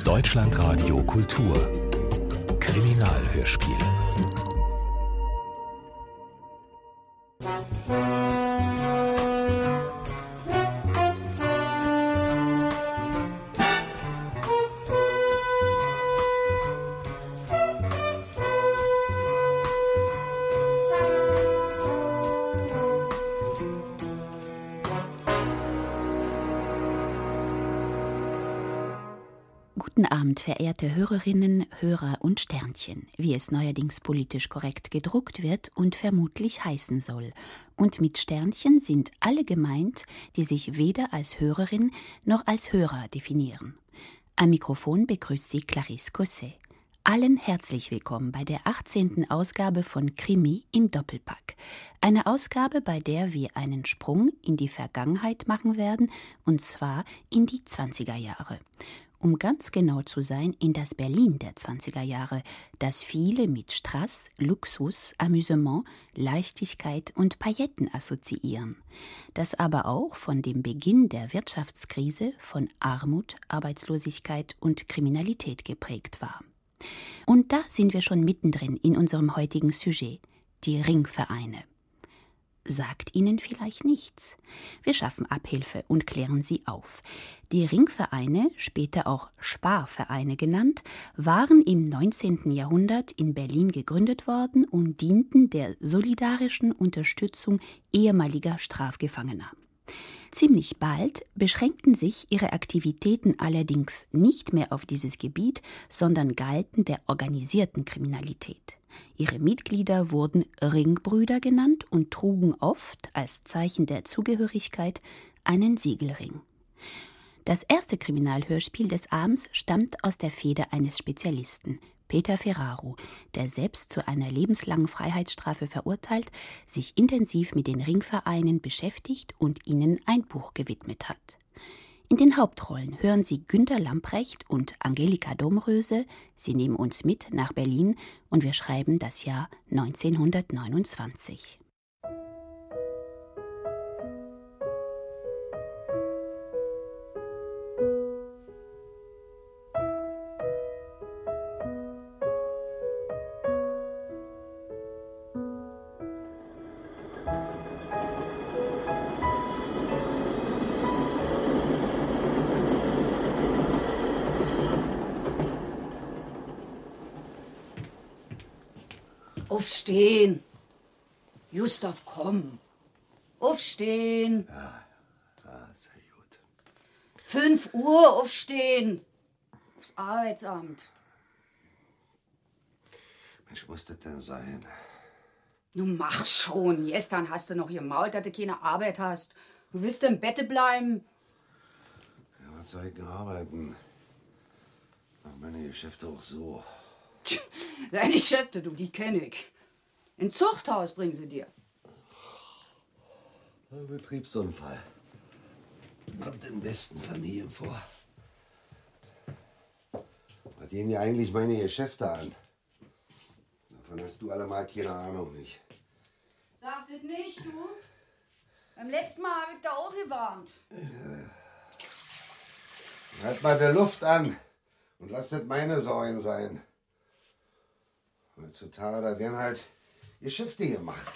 Deutschlandradio Kultur Kriminalhörspiel. Guten Abend, verehrte Hörerinnen, Hörer und Sternchen, wie es neuerdings politisch korrekt gedruckt wird und vermutlich heißen soll. Und mit Sternchen sind alle gemeint, die sich weder als Hörerin noch als Hörer definieren. Am Mikrofon begrüßt sie Clarisse Cosset. Allen herzlich willkommen bei der 18. Ausgabe von Krimi im Doppelpack. Eine Ausgabe, bei der wir einen Sprung in die Vergangenheit machen werden, und zwar in die 20er Jahre. Um ganz genau zu sein, in das Berlin der 20er Jahre, das viele mit Strass, Luxus, Amüsement, Leichtigkeit und Pailletten assoziieren, das aber auch von dem Beginn der Wirtschaftskrise von Armut, Arbeitslosigkeit und Kriminalität geprägt war. Und da sind wir schon mittendrin in unserem heutigen Sujet, die Ringvereine. Sagt Ihnen vielleicht nichts. Wir schaffen Abhilfe und klären sie auf. Die Ringvereine, später auch Sparvereine genannt, waren im 19. Jahrhundert in Berlin gegründet worden und dienten der solidarischen Unterstützung ehemaliger Strafgefangener. Ziemlich bald beschränkten sich ihre Aktivitäten allerdings nicht mehr auf dieses Gebiet, sondern galten der organisierten Kriminalität. Ihre Mitglieder wurden Ringbrüder genannt und trugen oft als Zeichen der Zugehörigkeit einen Siegelring. Das erste Kriminalhörspiel des Abends stammt aus der Feder eines Spezialisten, Peter Ferraro, der selbst zu einer lebenslangen Freiheitsstrafe verurteilt, sich intensiv mit den Ringvereinen beschäftigt und ihnen ein Buch gewidmet hat. In den Hauptrollen hören Sie Günter Lamprecht und Angelika Domröse. Sie nehmen uns mit nach Berlin und wir schreiben das Jahr 1929. Aufstehen! Gustav, komm! Aufstehen! Ja, sehr gut. 5 Uhr aufstehen! Aufs Arbeitsamt. Mensch, muss das denn sein? Nun mach schon. Gestern hast du noch gemault, dass du keine Arbeit hast. Du willst im Bette bleiben. Ja, was soll ich denn arbeiten? Mach meine Geschäfte auch so. Deine Geschäfte, du, die kenn ich. Ein Zuchthaus bringen sie dir. Ein Betriebsunfall. Kommt in besten Familien vor. Was gehen ja eigentlich meine Geschäfte an? Davon hast du allemal keine Ahnung, nicht? Sag das nicht, du. Beim letzten Mal habe ich da auch gewarnt. Halt mal die Luft an und lass das meine Säulen sein. Heutzutage, da werden halt Geschäfte gemacht.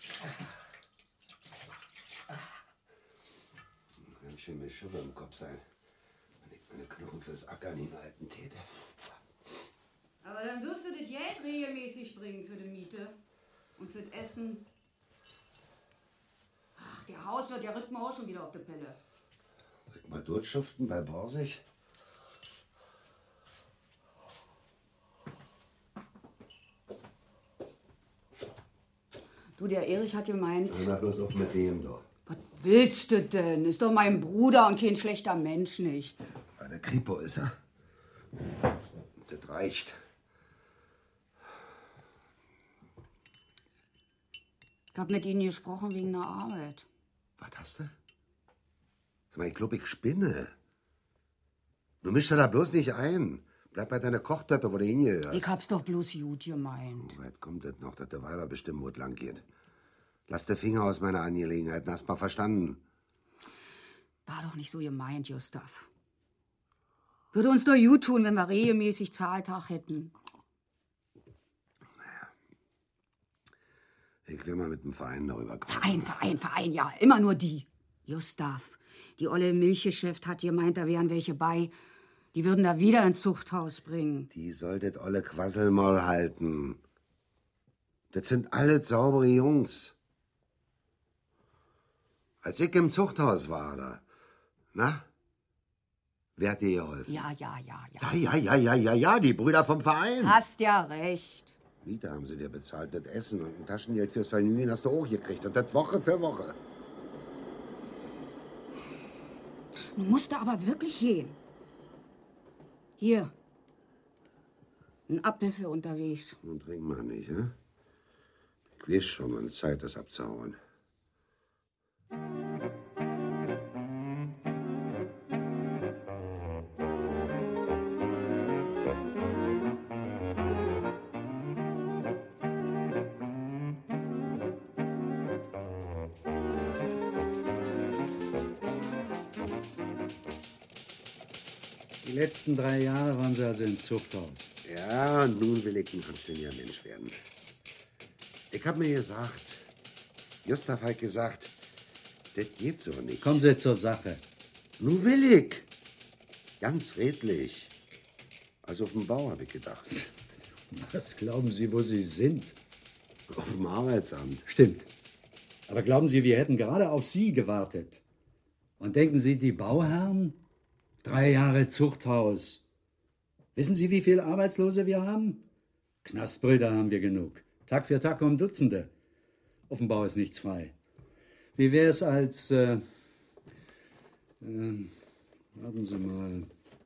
Ganz schön mir Schubbe im Kopf sein, wenn ich meine Knochen fürs Ackern hinhalten täte. Aber dann wirst du das Geld regelmäßig bringen für die Miete und für das Essen. Ach, der Hauswirt, der rückt mir auch schon wieder auf die Pelle. Soll ich mal durchschuften bei Borsig? Du, der Erich hat gemeint... Na, bloß auf mit dem da. Was willst du denn? Ist doch mein Bruder und kein schlechter Mensch nicht. Bei der Kripo ist er. Das reicht. Ich hab mit Ihnen gesprochen wegen der Arbeit. Was hast du? Sag mal, ich glaub, ich spinne. Du mischst da bloß nicht ein. Bleib bei deiner Kochtöppe, wo du hingehörst. Ich hab's doch bloß gut gemeint. Wie weit kommt das noch, dass der Weiber bestimmen, wo es lang geht? Lass die Finger aus meiner Angelegenheiten, hast mal verstanden. War doch nicht so gemeint, Gustav. Würde uns doch gut tun, wenn wir regelmäßig Zahltag hätten. Ich will mal mit dem Verein darüber quatschen. Verein, ja. Immer nur die. Gustav, die olle im Milchgeschäft hat gemeint, da wären welche bei. Die würden da wieder ins Zuchthaus bringen. Die solltet olle Quasselmaul halten. Das sind alle saubere Jungs. Als ich im Zuchthaus war, da, na? Wer hat dir geholfen? Ja. Ja, die Brüder vom Verein. Hast ja recht. Miete haben sie dir bezahlt, das Essen und ein Taschengeld fürs Vergnügen hast du auch gekriegt. Und das Woche für Woche. Du musst da aber wirklich gehen. Hier. Ein Apfel für unterwegs. Nun trink mal nicht, hä? Ich weiß schon, wann es Zeit ist, abzuhauen. Die letzten 3 Jahre waren Sie also im Zuchthaus. Ja, und nun will ich ein anständiger Mensch werden. Ich hab mir gesagt, Gustav hat gesagt, das geht so nicht. Kommen Sie zur Sache. Nun will ich. Ganz redlich. Also auf dem Bau, hab ich gedacht. Was glauben Sie, wo Sie sind? Auf dem Arbeitsamt. Stimmt. Aber glauben Sie, wir hätten gerade auf Sie gewartet? Und denken Sie, die Bauherren? 3 Jahre Zuchthaus. Wissen Sie, wie viele Arbeitslose wir haben? Knastbrüder haben wir genug. Tag für Tag kommen Dutzende. Auf dem Bau ist nichts frei. Wie wäre es als... warten Sie mal.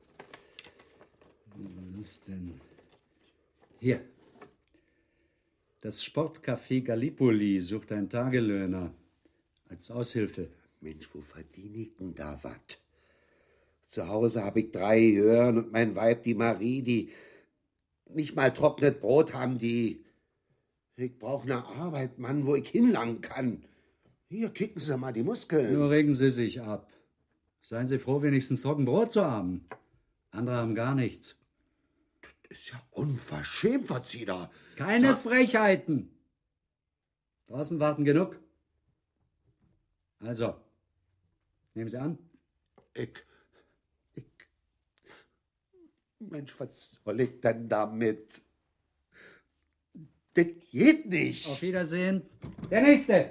Was denn? Hier. Das Sportcafé Gallipoli sucht einen Tagelöhner als Aushilfe. Mensch, wo verdiene ich denn da was? Zu Hause hab ich 3 Hören und mein Weib, die Marie, die nicht mal trocknet Brot haben, die... Ich brauche eine Arbeit, Mann, wo ich hinlangen kann. Hier, kicken Sie mal die Muskeln. Nur regen Sie sich ab. Seien Sie froh, wenigstens trocken Brot zu haben. Andere haben gar nichts. Das ist ja unverschämt, was Sie da... Keine Frechheiten. Draußen warten genug. Also, nehmen Sie an. Mensch, was soll ich denn damit? Das geht nicht. Auf Wiedersehen. Der Nächste.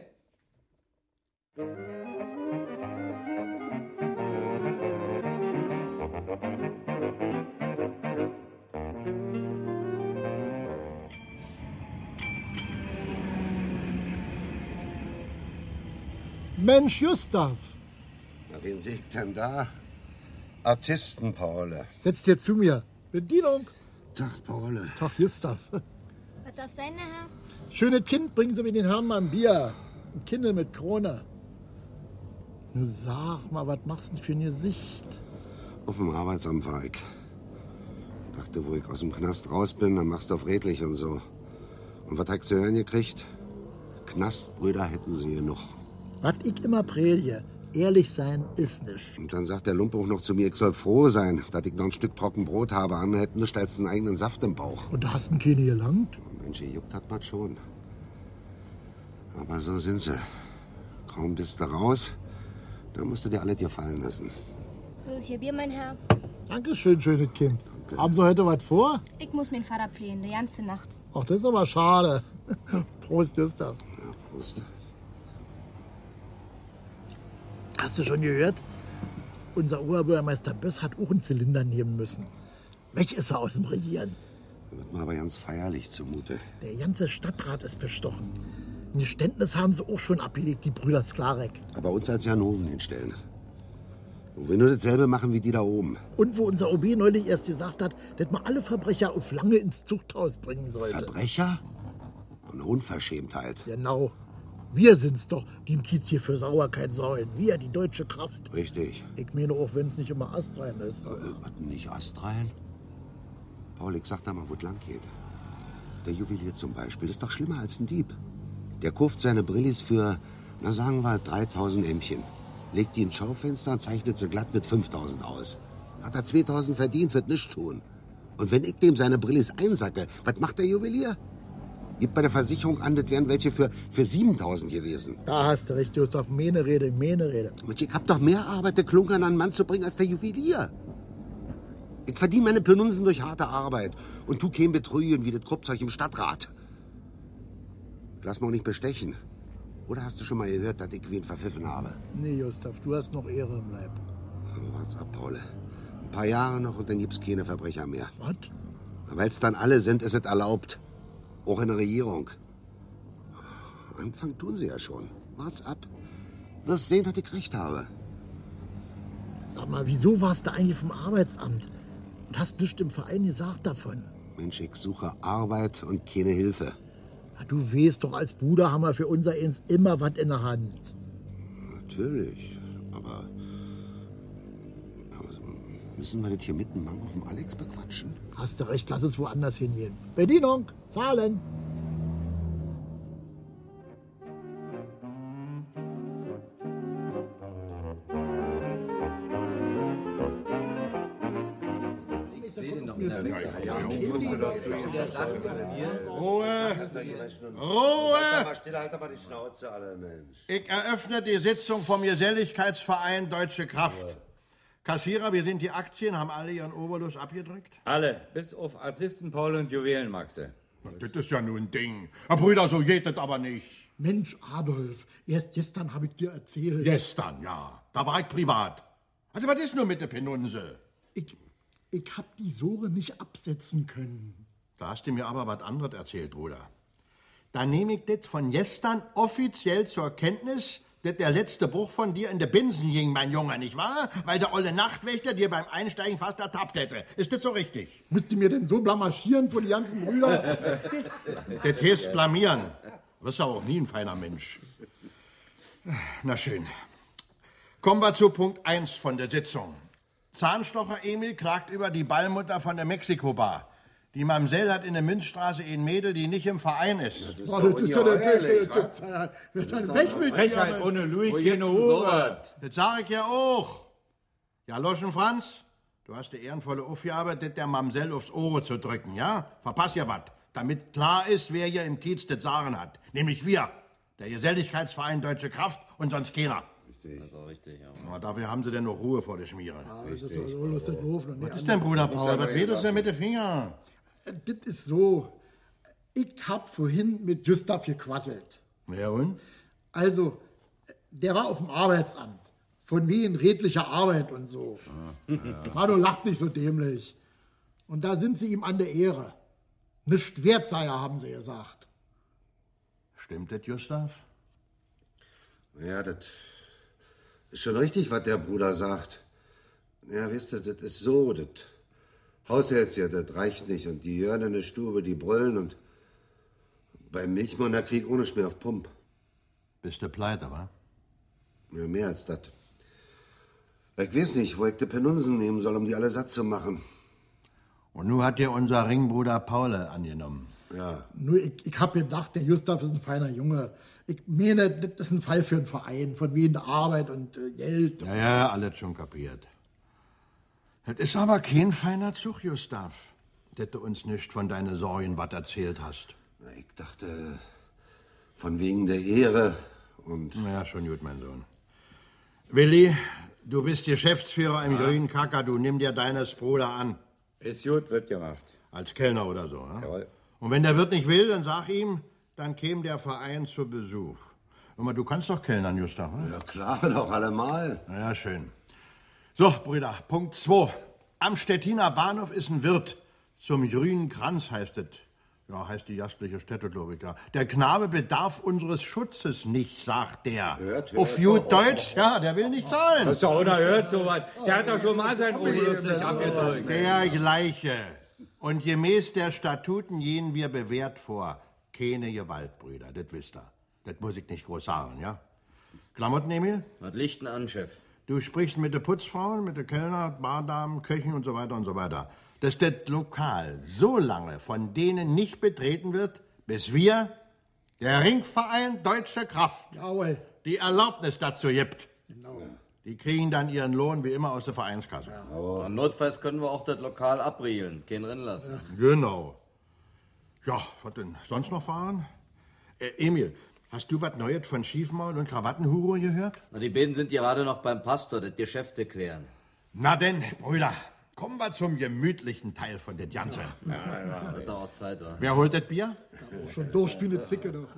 Mensch, Gustav. Na, wen sehe ich denn da? Artisten, Paule. Setz dir zu mir. Bedienung. Tag, Paule. Tag, Gustav. Was darf sein, Herr? Schönes Kind, bringen Sie mir den Herrn mal ein Bier. Ein Kindle mit Krone. Nun sag mal, was machst du denn für ein Gesicht? Auf dem Arbeitsamt war ich. Dachte, wo ich aus dem Knast raus bin, dann machst du auf redlich und so. Und was hast du hören gekriegt? Knastbrüder hätten sie hier noch. Was ich immer predige, ehrlich sein ist nicht. Und dann sagt der Lumpe auch noch zu mir, ich soll froh sein, dass ich noch ein Stück trocken Brot habe. Andere hätten nicht als einen eigenen Saft im Bauch. Und du hast einen keine gelangt? Mensch, gejuckt hat man schon. Aber so sind sie. Kaum bist du raus, dann musst du dir alles gefallen lassen. So ist hier Bier, mein Herr. Dankeschön, schönes Kind. Danke. Haben Sie heute was vor? Ich muss meinen Vater pflegen, die ganze Nacht. Ach, das ist aber schade. Prost, Gustav. Ja, Prost. Hast du schon gehört? Unser Oberbürgermeister Böss hat auch einen Zylinder nehmen müssen. Weg ist er aus dem Regieren. Da wird mir aber ganz feierlich zumute. Der ganze Stadtrat ist bestochen. Ein Geständnis haben sie auch schon abgelegt, die Brüder Sklarek. Aber uns als Janhoven hinstellen. Und wir nur dasselbe machen wie die da oben. Und wo unser OB neulich erst gesagt hat, dass man alle Verbrecher auf lange ins Zuchthaus bringen sollte. Verbrecher? Eine Unverschämtheit. Genau. Wir sind's doch, die im Kiez hier für Sauerkeit säulen. Wir, die deutsche Kraft. Richtig. Ich meine auch, wenn es nicht immer astrein ist. Was, nicht astrein? Paul, ich sag da mal, wo es lang geht. Der Juwelier zum Beispiel ist doch schlimmer als ein Dieb. Der kauft seine Brillis für, na sagen wir, 3000 Ämmchen. Legt die ins Schaufenster und zeichnet sie glatt mit 5000 aus. Hat er 2000 verdient, wird nichts tun. Und wenn ich dem seine Brillis einsacke, was macht der Juwelier? Gibt bei der Versicherung an, das wären welche für 7000 gewesen. Da hast du recht, Gustav. Meine Rede. Mensch, ich hab doch mehr Arbeit, der Klunkern an einen Mann zu bringen, als der Juwelier. Ich verdiene meine Penunsen durch harte Arbeit. Und du käm betrügen wie das Kruppzeug im Stadtrat. Lass mich auch nicht bestechen. Oder hast du schon mal gehört, dass ich wen verpfiffen habe? Nee, Gustav, du hast noch Ehre im Leib. Wart's ab, Paul. Ein paar Jahre noch und dann gibt's keine Verbrecher mehr. Was? Weil's dann alle sind, ist es erlaubt. Auch in der Regierung. Anfangen tun sie ja schon. Wart's ab. Wirst sehen, dass ich recht habe. Sag mal, wieso warst du eigentlich vom Arbeitsamt? Und hast nichts im Verein gesagt davon? Mensch, ich suche Arbeit und keine Hilfe. Ja, du weißt doch, als Bruder haben wir für unser Eins immer was in der Hand. Natürlich, aber müssen wir das hier mitten mal auf dem Alex bequatschen? Hast du recht, lass uns woanders hingehen. Bedienung, zahlen. Ruhe! Ruhe! Still, halt aber die Schnauze, alle Mensch. Ich eröffne die Sitzung vom Geselligkeitsverein Deutsche Kraft. Kassierer, wir sind die Aktien, haben alle ihren Obolus abgedrückt? Alle, bis auf Artisten Paul und Juwelenmaxe. Das ist ja nun ein Ding. Herr Brüder, so geht das aber nicht. Mensch, Adolf, erst gestern habe ich dir erzählt. Gestern, ja. Da war ich privat. Also, was ist nur mit der Penunse? Ich hab die Sohre nicht absetzen können. Da hast du mir aber was anderes erzählt, Bruder. Da nehme ich das von gestern offiziell zur Kenntnis, dass der letzte Bruch von dir in der Binsen ging, mein Junge, nicht wahr? Weil der olle Nachtwächter dir beim Einsteigen fast ertappt hätte. Ist das so richtig? Musst du mir denn so blamagieren vor die ganzen Brüder? Das heißt blamieren. Du bist aber auch nie ein feiner Mensch. Na schön. Kommen wir zu Punkt 1 von der Sitzung. Zahnstocher Emil klagt über die Ballmutter von der Mexiko-Bar. Die Mamsell hat in der Münzstraße ein Mädel, die nicht im Verein ist. Das ist ja der Frechheit ohne Louis, keine Hure. Das sag ich ja auch. Ja, Loschen Franz, du hast die ehrenvolle Aufgabe, das der Mamsell aufs Ohr zu drücken, ja? Verpass ja was, damit klar ist, wer hier im Kiez das Sagen hat. Nämlich wir, der Geselligkeitsverein Deutsche Kraft und sonst keiner. Das ist auch richtig, ja. Aber dafür haben sie denn noch Ruhe vor der Schmiere. Das ist so lustig doof. Was ist denn, Bruder Paul? Was redest du denn mit den Fingern? Das ist so. Ich hab vorhin mit Gustav gequasselt. Ja und? Also, der war auf dem Arbeitsamt. Von wegen redlicher Arbeit und so. Manu lacht nicht so dämlich. Und da sind sie ihm an der Ehre. Nicht wert sei er, haben sie gesagt. Stimmt das, Gustav? Ja, das ist schon richtig, was der Bruder sagt. Ja, wisst ihr, das ist so, das Haushältchen, das reicht nicht. Und die hören in der Stube, die brüllen und beim Milchmann, der krieg ohne mehr auf Pump. Bist du pleite, wa? Ja, mehr als das. Ich weiß nicht, wo ich die Penunsen nehmen soll, um die alle satt zu machen. Und nun hat dir unser Ringbruder Paul angenommen. Ja. Nur, ich hab gedacht, der Gustav ist ein feiner Junge. Ich meine, das ist ein Fall für einen Verein, von wegen der Arbeit und Geld. Ja, alles schon kapiert. Das ist aber kein feiner Zug, Gustav, dass du uns nicht von deinen Sorgen was erzählt hast. Na, ich dachte, von wegen der Ehre und... Ja, schon gut, mein Sohn. Willi, du bist Geschäftsführer im Grünen Kakadu. Nimm dir deines Bruder an. Ist gut, wird gemacht. Als Kellner oder so. Ne? Jawohl. Und wenn der Wirt nicht will, dann sag ihm, dann käme der Verein zu Besuch. Hör mal, du kannst doch kellnern, Gustav. Ne? Ja, klar, doch allemal. Ja, schön. So, Brüder, Punkt 2. Am Stettiner Bahnhof ist ein Wirt. Zum grünen Kranz heißt es. Ja, heißt die gastliche Stätte, glaube ich, ja. Der Knabe bedarf unseres Schutzes nicht, sagt der. Hört. Auf gut Deutsch, ja, der will nicht zahlen. Das ist doch unerhört, sowas. Der hat doch schon mal sein Obolus nicht abgedrückt. Der gleiche. Und gemäß der Statuten gehen wir bewährt vor. Keine Gewalt, Brüder, das wisst ihr. Das muss ich nicht groß sagen, ja? Klamotten, Emil? Was liegt denn an, Chef? Du sprichst mit den Putzfrauen, mit den Kellner, Bardamen, Köchen und so weiter und so weiter. Dass das Lokal so lange von denen nicht betreten wird, bis wir, der Ringverein Deutsche Kraft, Jawohl. die Erlaubnis dazu gibt. Genau. Die kriegen dann ihren Lohn wie immer aus der Vereinskasse. Aber notfalls können wir auch das Lokal abriegeln, keinen drin lassen. Genau. Ja, was denn sonst noch fahren? Emil, hast du was Neues von Schiefmaul und Krawattenhuro gehört? Na, die beiden sind gerade noch beim Pastor, das Geschäfte klären. Na denn, Brüder, kommen wir zum gemütlichen Teil von der Ganze. Wird auch Zeit, wa? Wer holt das Bier? Schon Durst wie eine Zicke. Du.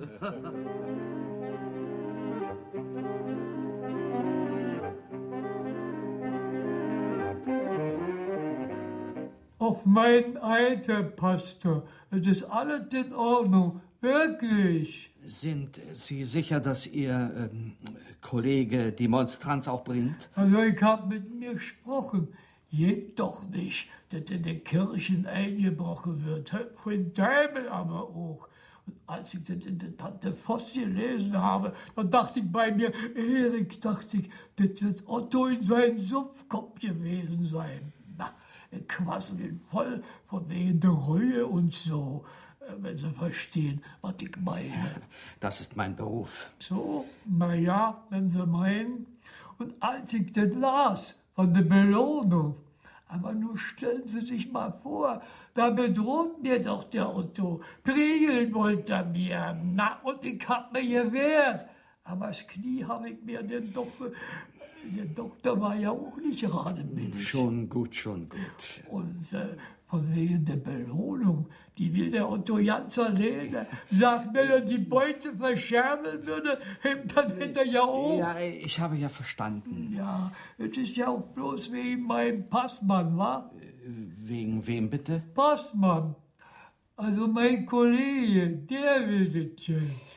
Auf mein Alter, Pastor. Es ist alles in Ordnung. Wirklich. Sind Sie sicher, dass Ihr Kollege die Monstranz auch bringt? Also ich hab mit mir gesprochen. Geht doch nicht, dass in den Kirchen eingebrochen wird. Von Teufel aber auch. Und als ich das in der Tante Voss gelesen habe, dann dachte ich bei mir, Erik, dachte ich, das wird Otto in seinen Sumpfkopf gewesen sein. Na, quassel ihn voll von wegen der Reue und so, wenn Sie verstehen, was ich meine. Das ist mein Beruf. So, na ja, wenn Sie meinen. Und als ich das las von der Belohnung, aber nun stellen Sie sich mal vor, da bedroht mir doch der Otto. Priegeln wollte er mir, na, und ich hab mir gewehrt. Aber das Knie habe ich mir denn doch, der Doktor war ja auch nicht gerade mit. Schon gut, schon gut. Und von wegen der Belohnung, die will der Otto ganz alleine. Sagt, wenn er die Beute verscherben würde, dann hätte er ja auch. Ja, ich habe ja verstanden. Ja, es ist ja auch bloß wegen meinem Passmann, wa? Wegen wem bitte? Passmann. Also mein Kollege, der will das jetzt.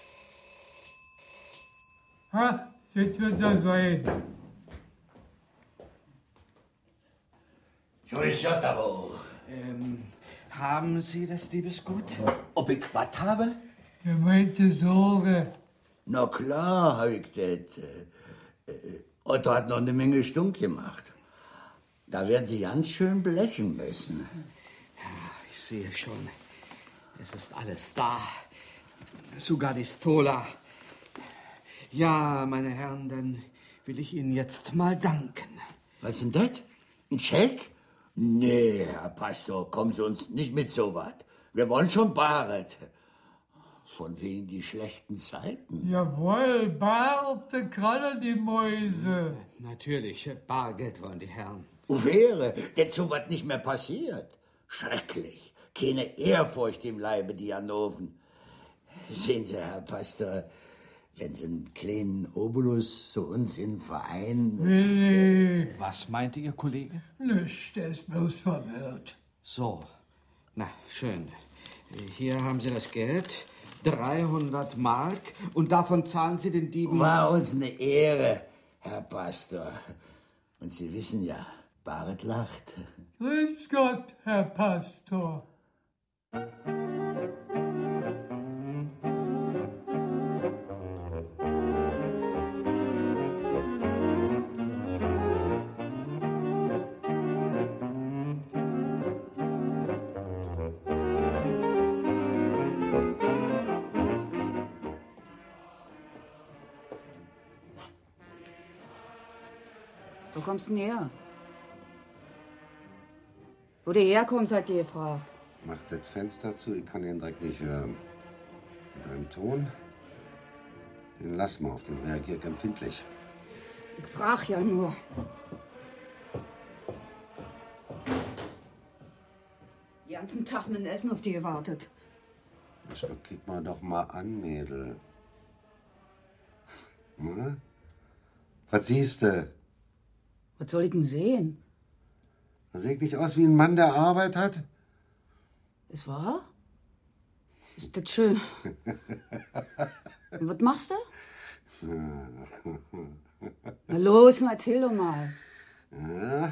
Ha, das wird er sein. So ist das aber auch. Haben Sie das Liebesgut? Ob ich was habe? Er meinte Sorge. Na klar, habe ich das. Otto hat noch eine Menge Stunk gemacht. Da werden Sie ganz schön blechen müssen. Ja, ich sehe schon. Es ist alles da. Sogar die Stola. Ja, meine Herren, dann will ich Ihnen jetzt mal danken. Was ist denn das? Ein Scheck? Nee, Herr Pastor, kommen Sie uns nicht mit so was. Wir wollen schon Baret. Von wegen die schlechten Zeiten. Jawohl, bar auf der Kralle, die Mäuse. Natürlich, Bargeld wollen die Herren. Wäre, denn so was nicht mehr passiert. Schrecklich. Keine Ehrfurcht im Leibe, die Ganoven. Sehen Sie, Herr Pastor, wenn Sie einen kleinen Obolus zu uns in den Verein... Willi. Was meinte Ihr Kollege? Nicht, der ist bloß verwirrt. So, na, schön. Hier haben Sie das Geld, 300 Mark, und davon zahlen Sie den Dieben... War uns eine Ehre, Herr Pastor. Und Sie wissen ja, Baret lacht. Grüß Gott, Herr Pastor. Wo kommst du denn her? Wo du herkommst, hat die gefragt. Mach das Fenster zu, ich kann den direkt nicht hören. Und deinen Ton, den lass mal, auf den reagiert empfindlich. Ich frag ja nur. Den ganzen Tag mit dem Essen auf die gewartet. Guck mal doch mal an, Mädel. Na? Was siehst du? Was soll ich denn sehen? Sehe ich nicht aus wie ein Mann, der Arbeit hat? Ist wahr? Ist das schön. Und was machst du? Na los, erzähl doch mal. Ja.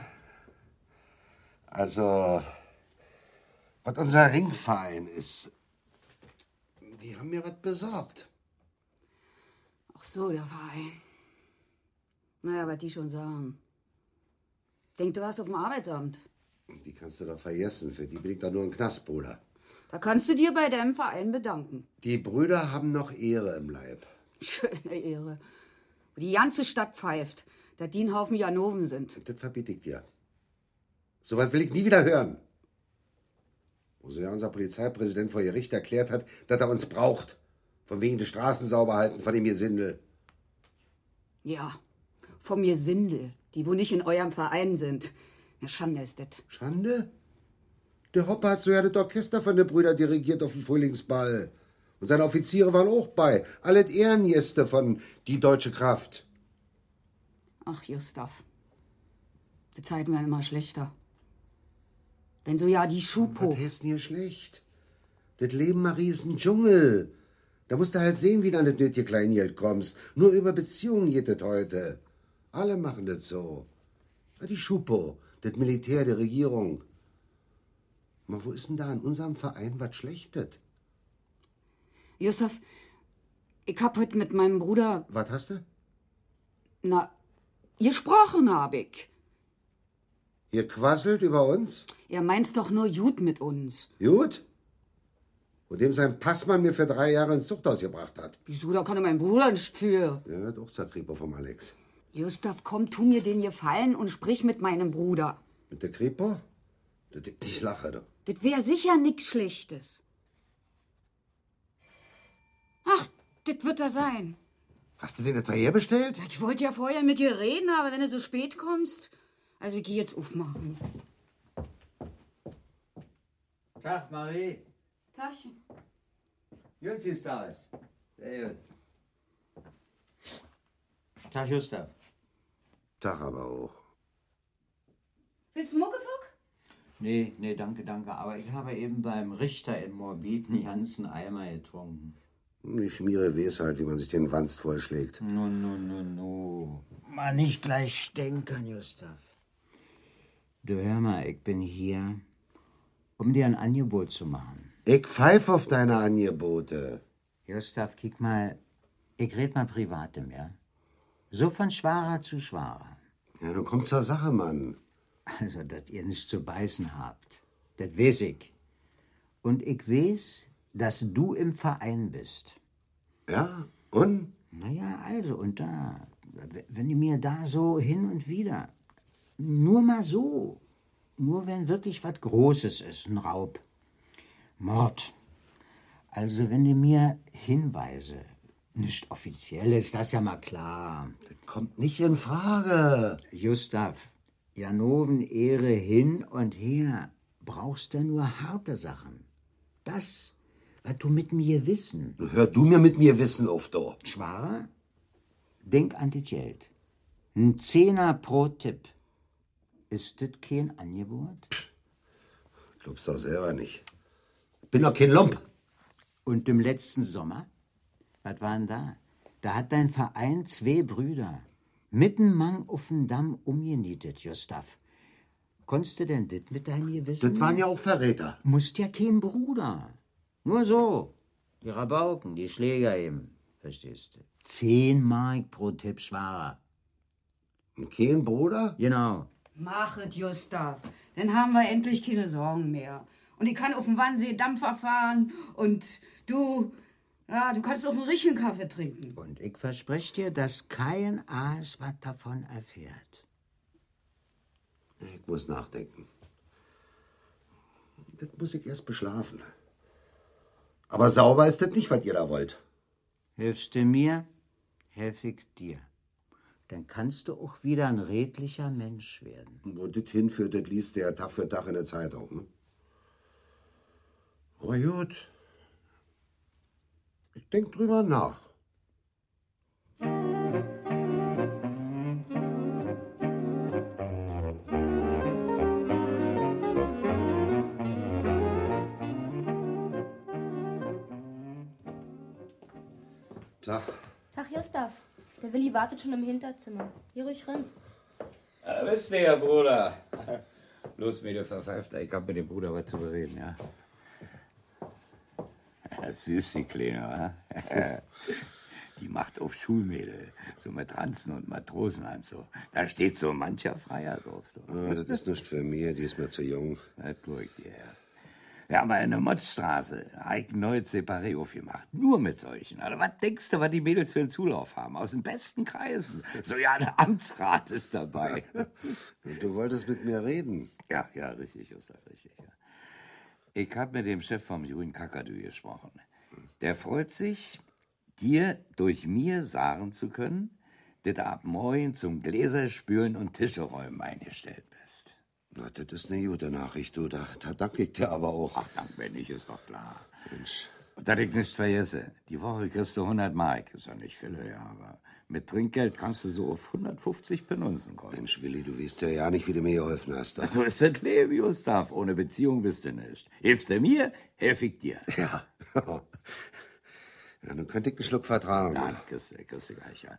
Also, was unser Ringverein ist, die haben mir was besorgt. Ach so, der Verein. Naja, was die schon sagen. Denk, du warst auf dem Arbeitsamt. Die kannst du doch vergessen, für die bin ich doch nur ein Knastbruder. Da kannst du dir bei deinem Verein bedanken. Die Brüder haben noch Ehre im Leib. Schöne Ehre. Die ganze Stadt pfeift. dass die ein Haufen Janoven sind. Das verbiete ich dir. So was will ich nie wieder hören. Wo so ja unser Polizeipräsident vor Gericht erklärt hat, dass er uns braucht. Von wegen die Straßen sauber halten von dem Gesindel. Ja, von mir Sindel, die wo nicht in eurem Verein sind. Eine Schande ist das. Schande? Der Hopper hat so ja das Orchester von den Brüdern dirigiert auf dem Frühlingsball. Und seine Offiziere waren auch bei. Alle Ehrengäste von Die Deutsche Kraft. Ach, Gustav. Die Zeiten werden immer schlechter. Wenn so ja die Schupo... Was heißt denn hier schlecht? Das Leben, Marie, ist ein Dschungel. Da musst du halt sehen, wie du an das nötige Kleingeld kommst. Nur über Beziehungen geht das heute. Alle machen das so. Die Schupo, das Militär, die Regierung. Aber wo ist denn da in unserem Verein was Schlechtes? Gustav, ich hab heute mit meinem Bruder... Was hast du? Na, gesprochen hab ich. Ihr quasselt über uns? Er meint's doch nur gut mit uns. Gut? Und dem sein Passmann mir für 3 Jahre ins Zuchthaus gebracht hat. Wieso, da kann er mein Bruder nicht für. Ja, doch, sagt Kripo vom Alex. Gustav, komm, tu mir den Gefallen und sprich mit meinem Bruder. Mit der Kripo? Ich lache doch. Das wär sicher nix Schlechtes. Ach, das wird er sein. Hast du den etwa herbestellt? Ich wollte ja vorher mit dir reden, aber wenn du so spät kommst... Also, ich geh jetzt aufmachen. Tag, Marie. Tagchen. Gut siehst du aus. Sehr gut. Tag, Gustav. Tag aber auch. Bist du Muckefuck? Nee, danke. Aber ich habe eben beim Richter in Morbid einen ganzen Eimer getrunken. Die Schmiere weiß halt, wie man sich den Wanst vollschlägt. No. Mal nicht gleich stänkern, Gustav. Du, hör mal, ich bin hier, um dir ein Angebot zu machen. Ich pfeif auf deine Angebote. Gustav, kick mal, ich red mal privatem, ja? So von Schwarer zu Schwarer. Ja, du kommst zur Sache, Mann. Also, dass ihr nichts zu beißen habt, das weiß ich. Und ich weiß, dass du im Verein bist. Ja, und? Naja, also, und da, wenn du mir da so hin und wieder, nur mal so, nur wenn wirklich was Großes ist, ein Raub, Mord. Also, wenn du mir Hinweise, nicht Offizielles, das ist ja mal klar. Das kommt nicht in Frage. Gustav, Janoven Ehre hin und her, brauchst du nur harte Sachen. Das, was du mit mir wissen. Hör du mir mit mir wissen auf, du. Schwarer, denk an das Geld. Ein 10er pro Tipp. Ist das kein Angebot? Glaubst du auch selber nicht. Bin doch kein Lump. Und im letzten Sommer? Was war denn da? Da hat dein Verein 2 Brüder mitten Mang auf den Damm umgenietet, Gustav. Konntest du denn das mit deinem Gewissen? Das waren ja auch Verräter. Musst ja kein Bruder. Nur so. Die Rabauken, die Schläger eben. Verstehst du? 10 Mark pro Tipp, Schwarer. Und kein Bruder? Genau. Mach es, Gustav. Dann haben wir endlich keine Sorgen mehr. Und ich kann auf dem Wannsee Dampfer fahren und du... Ja, du kannst auch einen richtigen Kaffee trinken. Und ich verspreche dir, dass kein Aas was davon erfährt. Ich muss nachdenken. Das muss ich erst beschlafen. Aber sauber ist das nicht, was ihr da wollt. Hilfst du mir, helf ich dir. Dann kannst du auch wieder ein redlicher Mensch werden. Und wo das hinführt, das liest du ja Tag für Tag in der Zeitung. Ne? Aber gut. Ich denk drüber nach. Tag. Tag, Gustav. Der Willi wartet schon im Hinterzimmer. Geh ruhig rein. Wisst ihr, ja, Bruder. Los, mir, du Verpfeifter. Ich hab mit dem Bruder was zu bereden, ja. Süß, die Kleine, wa? Die macht auf Schulmädel. So mit Ranzen und Matrosenanzug. Da steht so mancher Freier drauf. So. Ah, das ist nicht für mich, die ist mir zu jung. Das glaub ich dir, ja. Ja, aber in der Mottstraße habe ich ein neues Separé aufgemacht. Nur mit solchen. Also, was denkst du, was die Mädels für einen Zulauf haben? Aus den besten Kreisen. So, ja, der Amtsrat ist dabei. Du wolltest mit mir reden? Ja, richtig, Gustav, richtig. Ja. Ich habe mit dem Chef vom Juin Kakadu gesprochen. Der freut sich, dir durch mir sagen zu können, dass du ab morgen zum Gläserspülen und Tischeräumen eingestellt bist. Na, das ist eine gute Nachricht, du. Da danke ich dir aber auch. Ach, dank mir nicht, ist doch klar. Mensch. Und dass ich nichts vergesse, die Woche kriegst du 100 Mark. Ist ja nicht viel, ja, aber mit Trinkgeld kannst du so auf 150 Penunzen kommen. Mensch, Willi, du weißt ja nicht, wie du mir geholfen hast. So ist das Leben, Gustav. Ohne Beziehung bist du nicht. Hilfst du mir, helf ich dir. Ja. Ja, nun könnte ich einen Schluck vertragen. Ja, kriegst du gleich, ja.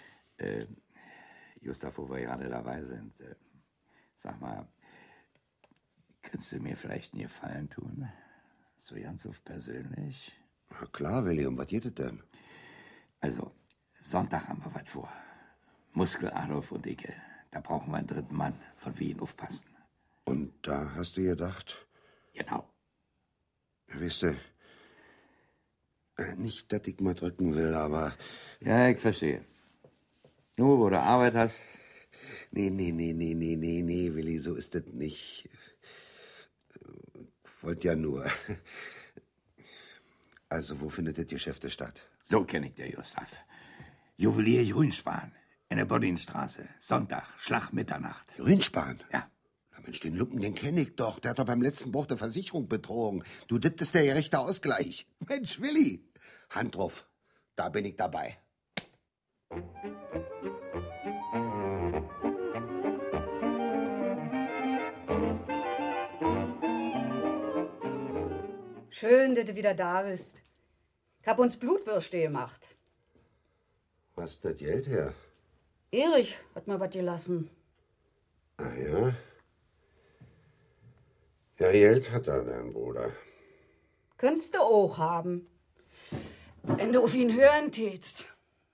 Gustav, wo wir gerade dabei sind, sag mal, könntest du mir vielleicht einen Gefallen tun? So ganz auf persönlich? Na klar, Willi, um was geht es denn? Also, Sonntag haben wir was vor. Muskel, Adolf und ich, da brauchen wir einen dritten Mann, von Wien aufpassen. Und da hast du gedacht? Genau. Weißt du, nicht, dass ich mal drücken will, aber... Ja, ich verstehe. Nur, wo du Arbeit hast? Nee, Willi, so ist das nicht. Ich wollte ja nur... Also, wo findet das Geschäft statt? So kenn ich dir, Gustav. Juwelier Grünspan, in der Bodinstraße. Sonntag, Schlag Mitternacht. Grünspan? Ja. Na Mensch, den Lumpen, den kenn ich doch. Der hat doch beim letzten Bruch der Versicherung betrogen. Du, das ist der gerechte Ausgleich. Mensch, Willi, Hand drauf. Da bin ich dabei. Schön, dass du wieder da bist. Ich hab uns Blutwürste gemacht. Was ist das Geld her? Erich hat mir was gelassen. Ah ja? Ja, Geld hat er, dein Bruder. Könntest du auch haben. Wenn du auf ihn hören tätst.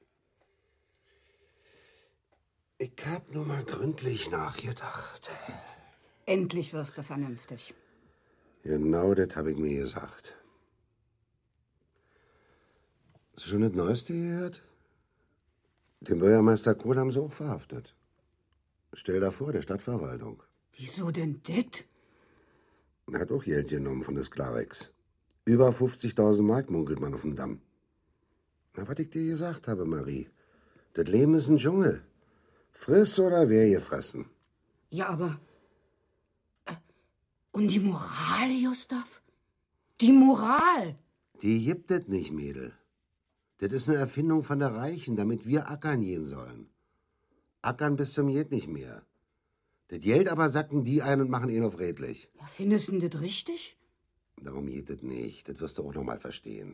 Ich hab nur mal gründlich nachgedacht. Endlich wirst du vernünftig. Genau das hab ich mir gesagt. Hast du schon das Neueste gehört? Den Bürgermeister Kohl haben sie auch verhaftet. Stell dir vor, der Stadtverwaltung. Wieso denn das? Er hat auch Geld genommen von des Klarex. Über 50.000 Mark munkelt man auf dem Damm. Na, was ich dir gesagt habe, Marie. Das Leben ist ein Dschungel. Friss oder wer gefressen. Ja, aber... Und die Moral, Gustav? Die Moral? Die gibt es nicht, Mädel. Das ist eine Erfindung von der Reichen, damit wir ackern gehen sollen. Ackern bis zum geht nicht mehr. Das Geld aber sacken die ein und machen ihn auf redlich. Ja, findest du das richtig? Darum geht es nicht. Das wirst du auch noch mal verstehen.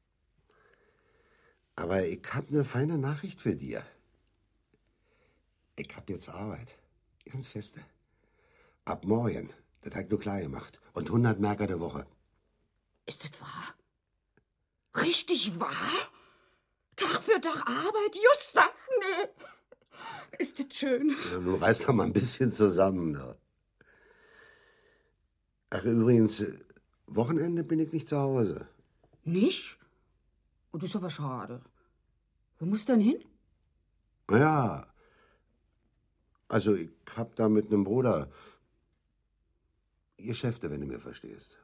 Aber ich hab eine feine Nachricht für dir. Ich hab jetzt Arbeit. Ganz feste. Ab morgen. Das hat nur klar gemacht. Und 100 Mark der Woche. Ist das wahr? Richtig wahr? Tag für Tag Arbeit, Gustav? Nee. Ist das schön? Ja, nun reiß doch mal ein bisschen zusammen. Da. Ach, übrigens, Wochenende bin ich nicht zu Hause. Nicht? Oh, das ist aber schade. Wo musst du denn hin? Ja. Also, ich hab da mit einem Bruder Geschäfte, wenn du mir verstehst.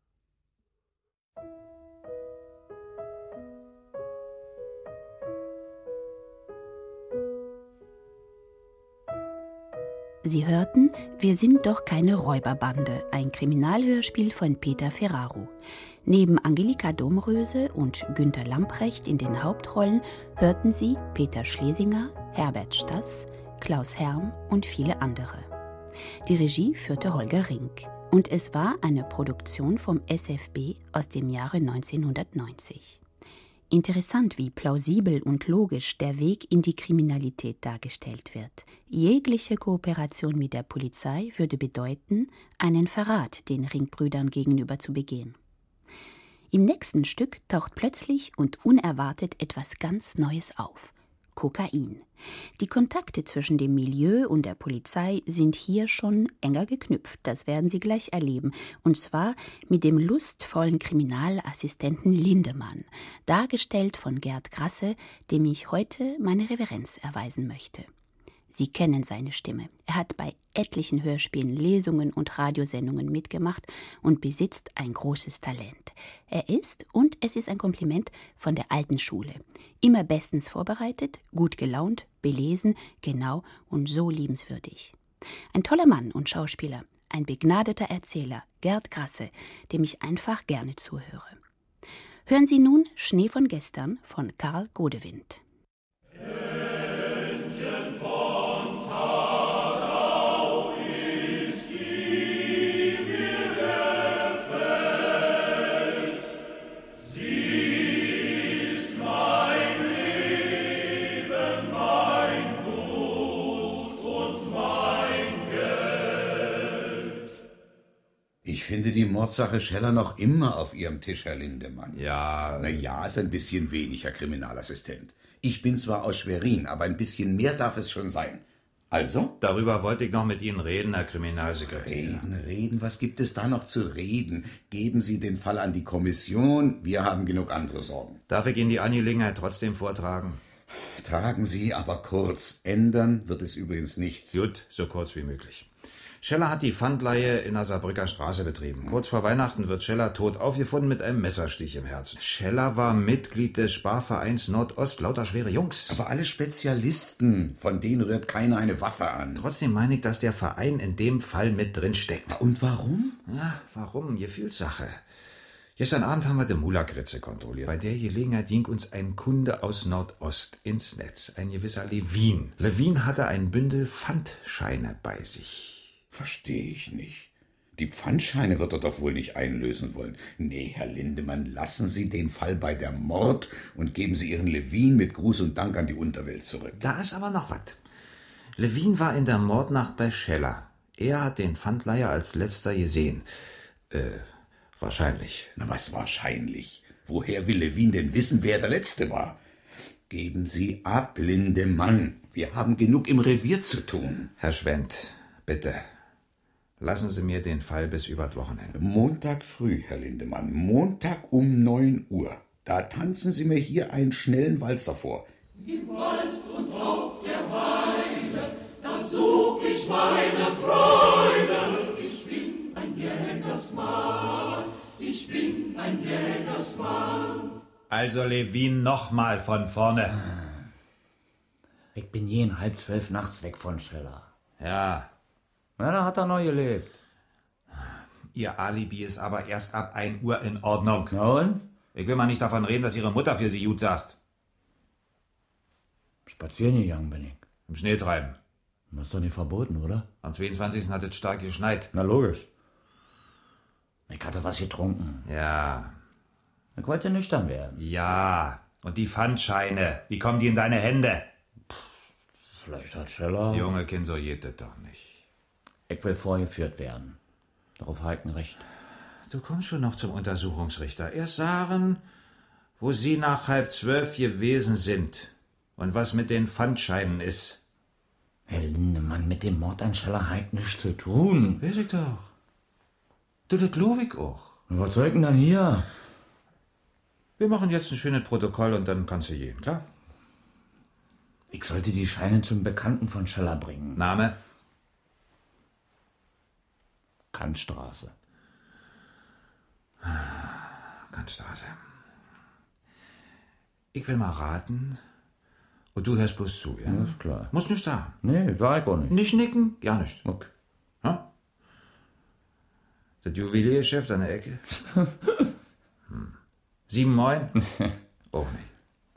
Sie hörten Wir sind doch keine Räuberbande, ein Kriminalhörspiel von Peter Ferraro. Neben Angelika Domröse und Günter Lamprecht in den Hauptrollen hörten Sie Peter Schlesinger, Herbert Stass, Klaus Herm und viele andere. Die Regie führte Holger Rink. Und es war eine Produktion vom SFB aus dem Jahre 1990. Interessant, wie plausibel und logisch der Weg in die Kriminalität dargestellt wird. Jegliche Kooperation mit der Polizei würde bedeuten, einen Verrat den Ringbrüdern gegenüber zu begehen. Im nächsten Stück taucht plötzlich und unerwartet etwas ganz Neues auf. Kokain. Die Kontakte zwischen dem Milieu und der Polizei sind hier schon enger geknüpft, das werden Sie gleich erleben, und zwar mit dem lustvollen Kriminalassistenten Lindemann, dargestellt von Gerd Grasse, dem ich heute meine Reverenz erweisen möchte. Sie kennen seine Stimme. Er hat bei etlichen Hörspielen, Lesungen und Radiosendungen mitgemacht und besitzt ein großes Talent. Er ist, und es ist ein Kompliment, von der alten Schule. Immer bestens vorbereitet, gut gelaunt, belesen, genau und so liebenswürdig. Ein toller Mann und Schauspieler, ein begnadeter Erzähler, Gerd Grasse, dem ich einfach gerne zuhöre. Hören Sie nun Schnee von gestern von Karl Godewind. Ich finde die Mordsache Scheller noch immer auf Ihrem Tisch, Herr Lindemann. Ja. Na ja, ist ein bisschen wenig, Herr Kriminalassistent. Ich bin zwar aus Schwerin, aber ein bisschen mehr darf es schon sein. Also? Darüber wollte ich noch mit Ihnen reden, Herr Kriminalsekretär. Reden, was gibt es da noch zu reden? Geben Sie den Fall an die Kommission, wir haben genug andere Sorgen. Darf ich Ihnen die Angelegenheit trotzdem vortragen? Tragen Sie, aber kurz. Ändern wird es übrigens nichts. Gut, so kurz wie möglich. Scheller hat die Pfandleihe in der Saarbrücker Straße betrieben. Kurz vor Weihnachten wird Scheller tot aufgefunden mit einem Messerstich im Herzen. Scheller war Mitglied des Sparvereins Nordost, lauter schwere Jungs. Aber alle Spezialisten, von denen rührt keiner eine Waffe an. Trotzdem meine ich, dass der Verein in dem Fall mit drin steckt. Und warum? Ja, warum? Gefühlssache. Gestern Abend haben wir die Mulakritze kontrolliert. Bei der Gelegenheit ging uns ein Kunde aus Nordost ins Netz, ein gewisser Levin. Levin hatte ein Bündel Pfandscheine bei sich. Verstehe ich nicht. Die Pfandscheine wird er doch wohl nicht einlösen wollen. Nee, Herr Lindemann, lassen Sie den Fall bei der Mord und geben Sie Ihren Levin mit Gruß und Dank an die Unterwelt zurück. Da ist aber noch was. Levin war in der Mordnacht bei Scheller. Er hat den Pfandleiher als letzter gesehen. Wahrscheinlich. Na, was wahrscheinlich? Woher will Levin denn wissen, wer der Letzte war? Geben Sie ab, Lindemann. Wir haben genug im Revier zu tun. Herr Schwendt, bitte. Lassen Sie mir den Fall bis über das Wochenende. Montag früh, Herr Lindemann, Montag um 9 Uhr. Da tanzen Sie mir hier einen schnellen Walzer vor. Im Wald und auf der Weide, da such ich meine Freude. Ich bin ein Jägersmann, ich bin ein Jägersmann. Also Levin, nochmal von vorne. Ich bin je 11:30 nachts weg von Scheller. Ja. Na, da hat er noch gelebt. Ihr Alibi ist aber erst ab 1 Uhr in Ordnung. Na und? Ich will mal nicht davon reden, dass Ihre Mutter für Sie gut sagt. Spazieren gegangen bin ich. Im Schnee treiben. Das ist doch nicht verboten, oder? Am 22. hat es stark geschneit. Na logisch. Ich hatte was getrunken. Ja. Ich wollte nüchtern werden. Ja. Und die Pfandscheine, wie kommen die in deine Hände? Vielleicht hat Scheller... Junge Kind, so geht das doch nicht. Ich will vorgeführt werden. Darauf habe ich ein Recht. Du kommst schon noch zum Untersuchungsrichter. Erst sagen, wo Sie nach 11:30 gewesen sind und was mit den Pfandscheinen ist. Herr Lindemann, mit dem Mord an Scheller hat nichts zu tun. Weiß ich doch. Du, das glaube ich auch. Und was soll ich denn dann hier? Wir machen jetzt ein schönes Protokoll und dann kannst du gehen, klar? Ich sollte die Scheine zum Bekannten von Scheller bringen. Name? Kantstraße. Kantstraße. Ich will mal raten. Und du hörst bloß zu, ja? Ja, ist klar. Musst nicht sagen. Nee, sag ich auch nicht. Nicht nicken? Ja, nicht. Okay. Ha? Das Juweliergeschäft an der Ecke? 7-9? Auch nicht.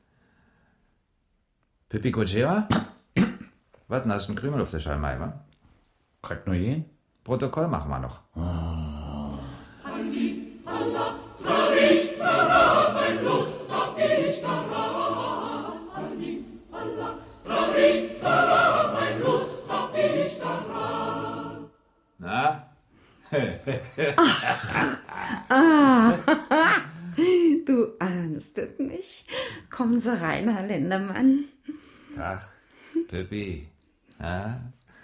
Pippi Cochera? Was, hast du einen Krümel auf der Schallmei, wa? Kriegt nur jeden? Protokoll machen wir noch. Halli, halla, trari, trara, mein Lust hab ich daran. Halli, halla, trari, trara, mein Lust hab ich daran. Na? Du ahnst es nicht. Kommen Sie rein, Herr Lindemann. Tag, Pippi. Ja?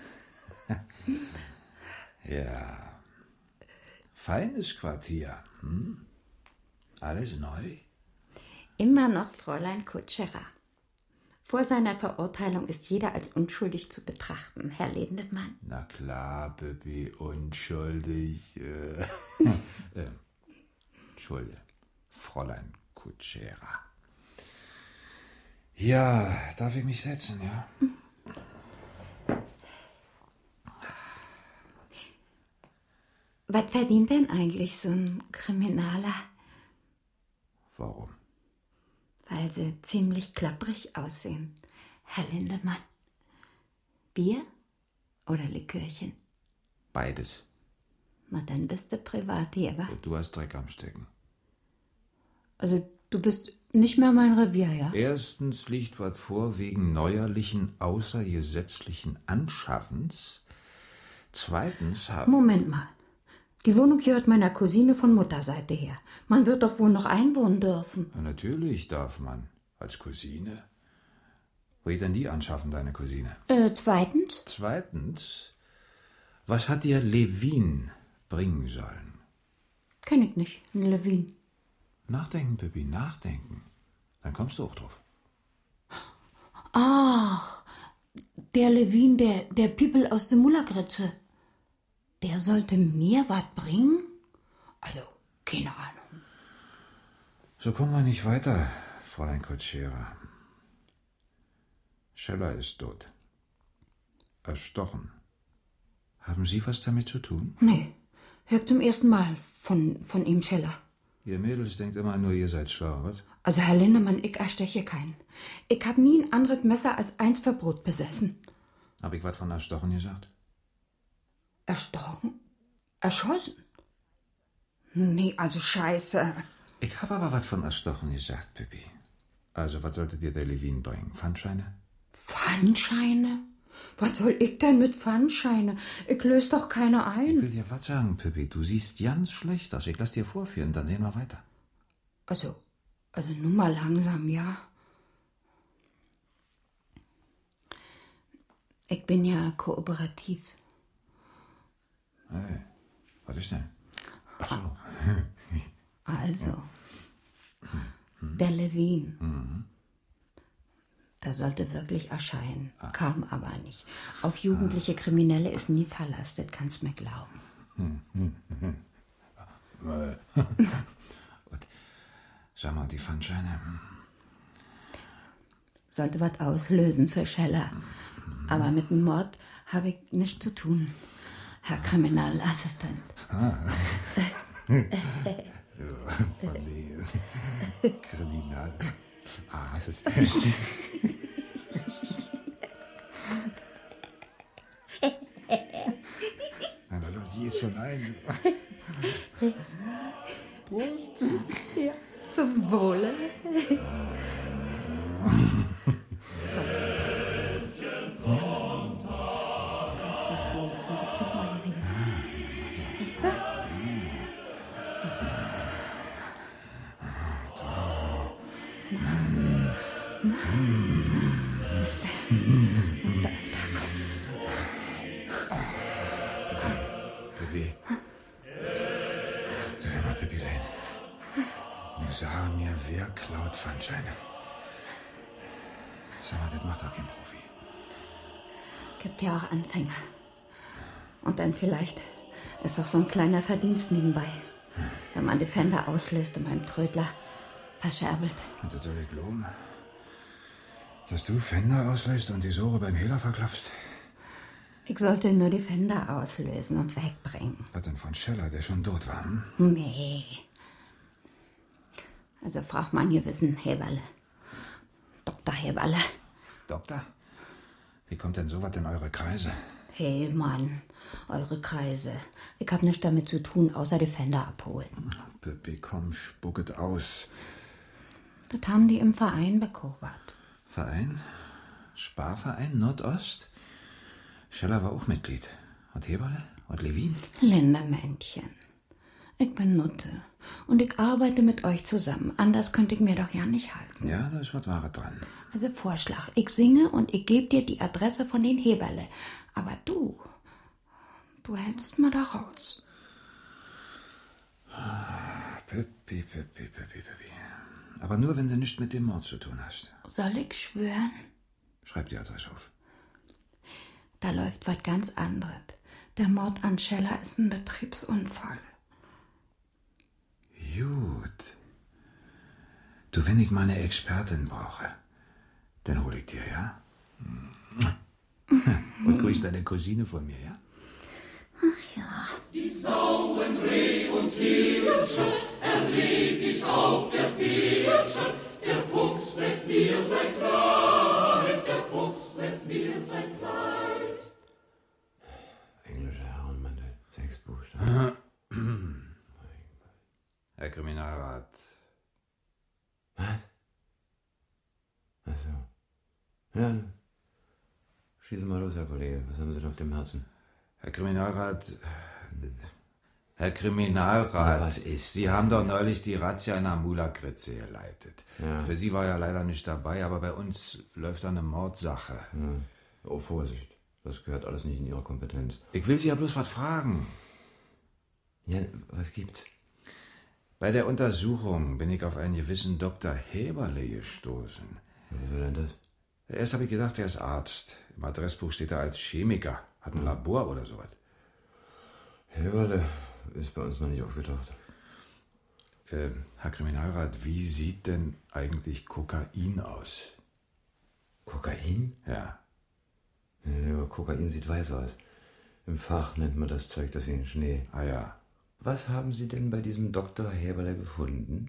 Ja. Feines Quartier. Hm? Alles neu? Immer noch Fräulein Kutscherer. Vor seiner Verurteilung ist jeder als unschuldig zu betrachten, Herr Lindemann. Na klar, Pippi, unschuldig. Entschuldige, Fräulein Kutscherer. Ja, darf ich mich setzen, ja? Was verdient denn eigentlich so ein Kriminaler? Warum? Weil sie ziemlich klapprig aussehen, Herr Lindemann. Bier oder Likörchen? Beides. Na, dann bist du Privatjäger. Du hast Dreck am Stecken. Also, du bist nicht mehr mein Revier, ja? Erstens liegt was vor wegen neuerlichen außergesetzlichen Anschaffens. Zweitens haben... Moment mal. Die Wohnung gehört meiner Cousine von Mutterseite her. Man wird doch wohl noch einwohnen dürfen. Na, natürlich darf man. Als Cousine. Wo geht denn die anschaffen, deine Cousine? Zweitens? Zweitens, was hat dir Levin bringen sollen? Kenn ich nicht, ein Levin. Nachdenken, Pippi, nachdenken. Dann kommst du auch drauf. Ach, der Levin, der Piepel aus der Mullergritze. Der sollte mir was bringen? Also, keine Ahnung. So kommen wir nicht weiter, Fräulein Kutscherer. Scheller ist tot. Erstochen. Haben Sie was damit zu tun? Nee, hört zum ersten Mal von ihm Scheller. Ihr Mädels denkt immer nur, ihr seid schlau, was? Also, Herr Lindemann, ich ersteche keinen. Ich hab nie ein anderes Messer als eins für Brot besessen. Hab ich was von Erstochen gesagt? Erstochen? Erschossen? Nee, also scheiße. Ich hab aber was von Erstochen gesagt, Pippi. Also, was sollte dir der Levin bringen? Pfandscheine? Pfandscheine? Was soll ich denn mit Pfandscheine? Ich löse doch keine ein. Ich will dir was sagen, Pippi. Du siehst ganz schlecht aus. Ich lass dir vorführen, dann sehen wir weiter. Also nun mal langsam, ja. Ich bin ja kooperativ. Hey, was ist denn? Ach so. Also, der Levin. Mhm. Der sollte wirklich erscheinen, kam aber nicht. Auf jugendliche Kriminelle ist nie Verlass, das kannst mir glauben. Und, sag mal, die Pfandscheine. Sollte was auslösen für Scheller. Aber mit dem Mord habe ich nichts zu tun, Herr Kriminalassistent. Von der Kriminalassistent. Na los, sie ist schon ein. Prost. Ja, zum Wohle. Pippi. Du, hör mal, Pippi Lane. Nun sag mir, wer klaut Pfandscheine? Sag mal, das macht doch kein Profi. Gibt ja auch Anfänger. Und dann vielleicht ist auch so ein kleiner Verdienst nebenbei. Wenn man die Pfänder auslöst und beim Trödler verscherbelt. Und das soll ich glauben, dass du Pfänder auslöst und die Sohre beim Hehler verklappst? Ich sollte nur die Pfänder auslösen und wegbringen. Was denn von Scheller, der schon tot war? Hm? Nee. Also fragt man gewissen Heberle. Dr. Heberle. Doktor? Wie kommt denn sowas in eure Kreise? Hey, Mann, eure Kreise. Ich hab nichts damit zu tun, außer die Pfänder abholen. Pippi, komm, spucket aus. Das haben die im Verein bekobert. Verein? Sparverein Nordost? Scheller war auch Mitglied. Und Heberle? Und Levin? Lindermännchen. Ich bin Nutte und ich arbeite mit euch zusammen. Anders könnte ich mir doch ja nicht halten. Ja, da ist was Wahres dran. Also Vorschlag, ich singe und ich gebe dir die Adresse von den Heberle. Aber du hältst mir da raus. Pippi. Aber nur, wenn du nichts mit dem Mord zu tun hast. Soll ich schwören? Schreib die Adresse auf. Da läuft was ganz anderes. Der Mord an Scheller ist ein Betriebsunfall. Gut. Du, wenn ich mal eine Expertin brauche, dann hol ich dir, ja? Und grüß deine Cousine von mir, ja? Ach ja. Die Sauen, Reh und Hirsche erleg ich auf der Pirsche. Der Fuchs lässt mir sein Kleid, der Fuchs lässt mir sein Kleid. Englischer Herrenmantel, 6 Buchstaben. Herr Kriminalrat. Was? Ach so. Ja, schießen mal los, Herr Kollege. Was haben Sie denn auf dem Herzen? Herr Kriminalrat. Herr Kriminalrat. Ja, was ist? Sie haben doch neulich die Razzia in der Mulakritze geleitet. Ja. Für Sie war ja leider nicht dabei, aber bei uns läuft da eine Mordsache. Ja. Oh, Vorsicht. Das gehört alles nicht in Ihre Kompetenz. Ich will Sie ja bloß was fragen. Ja, was gibt's? Bei der Untersuchung bin ich auf einen gewissen Dr. Heberle gestoßen. Wieso denn das? Erst habe ich gedacht, er ist Arzt. Im Adressbuch steht er als Chemiker. Hat ein Labor oder sowas. Heberle ist bei uns noch nicht aufgetaucht. Herr Kriminalrat, wie sieht denn eigentlich Kokain aus? Kokain? Ja. Ja, Kokain sieht weiß aus. Im Fach nennt man das Zeug deswegen Schnee. Ah ja. Was haben Sie denn bei diesem Dr. Heberle gefunden?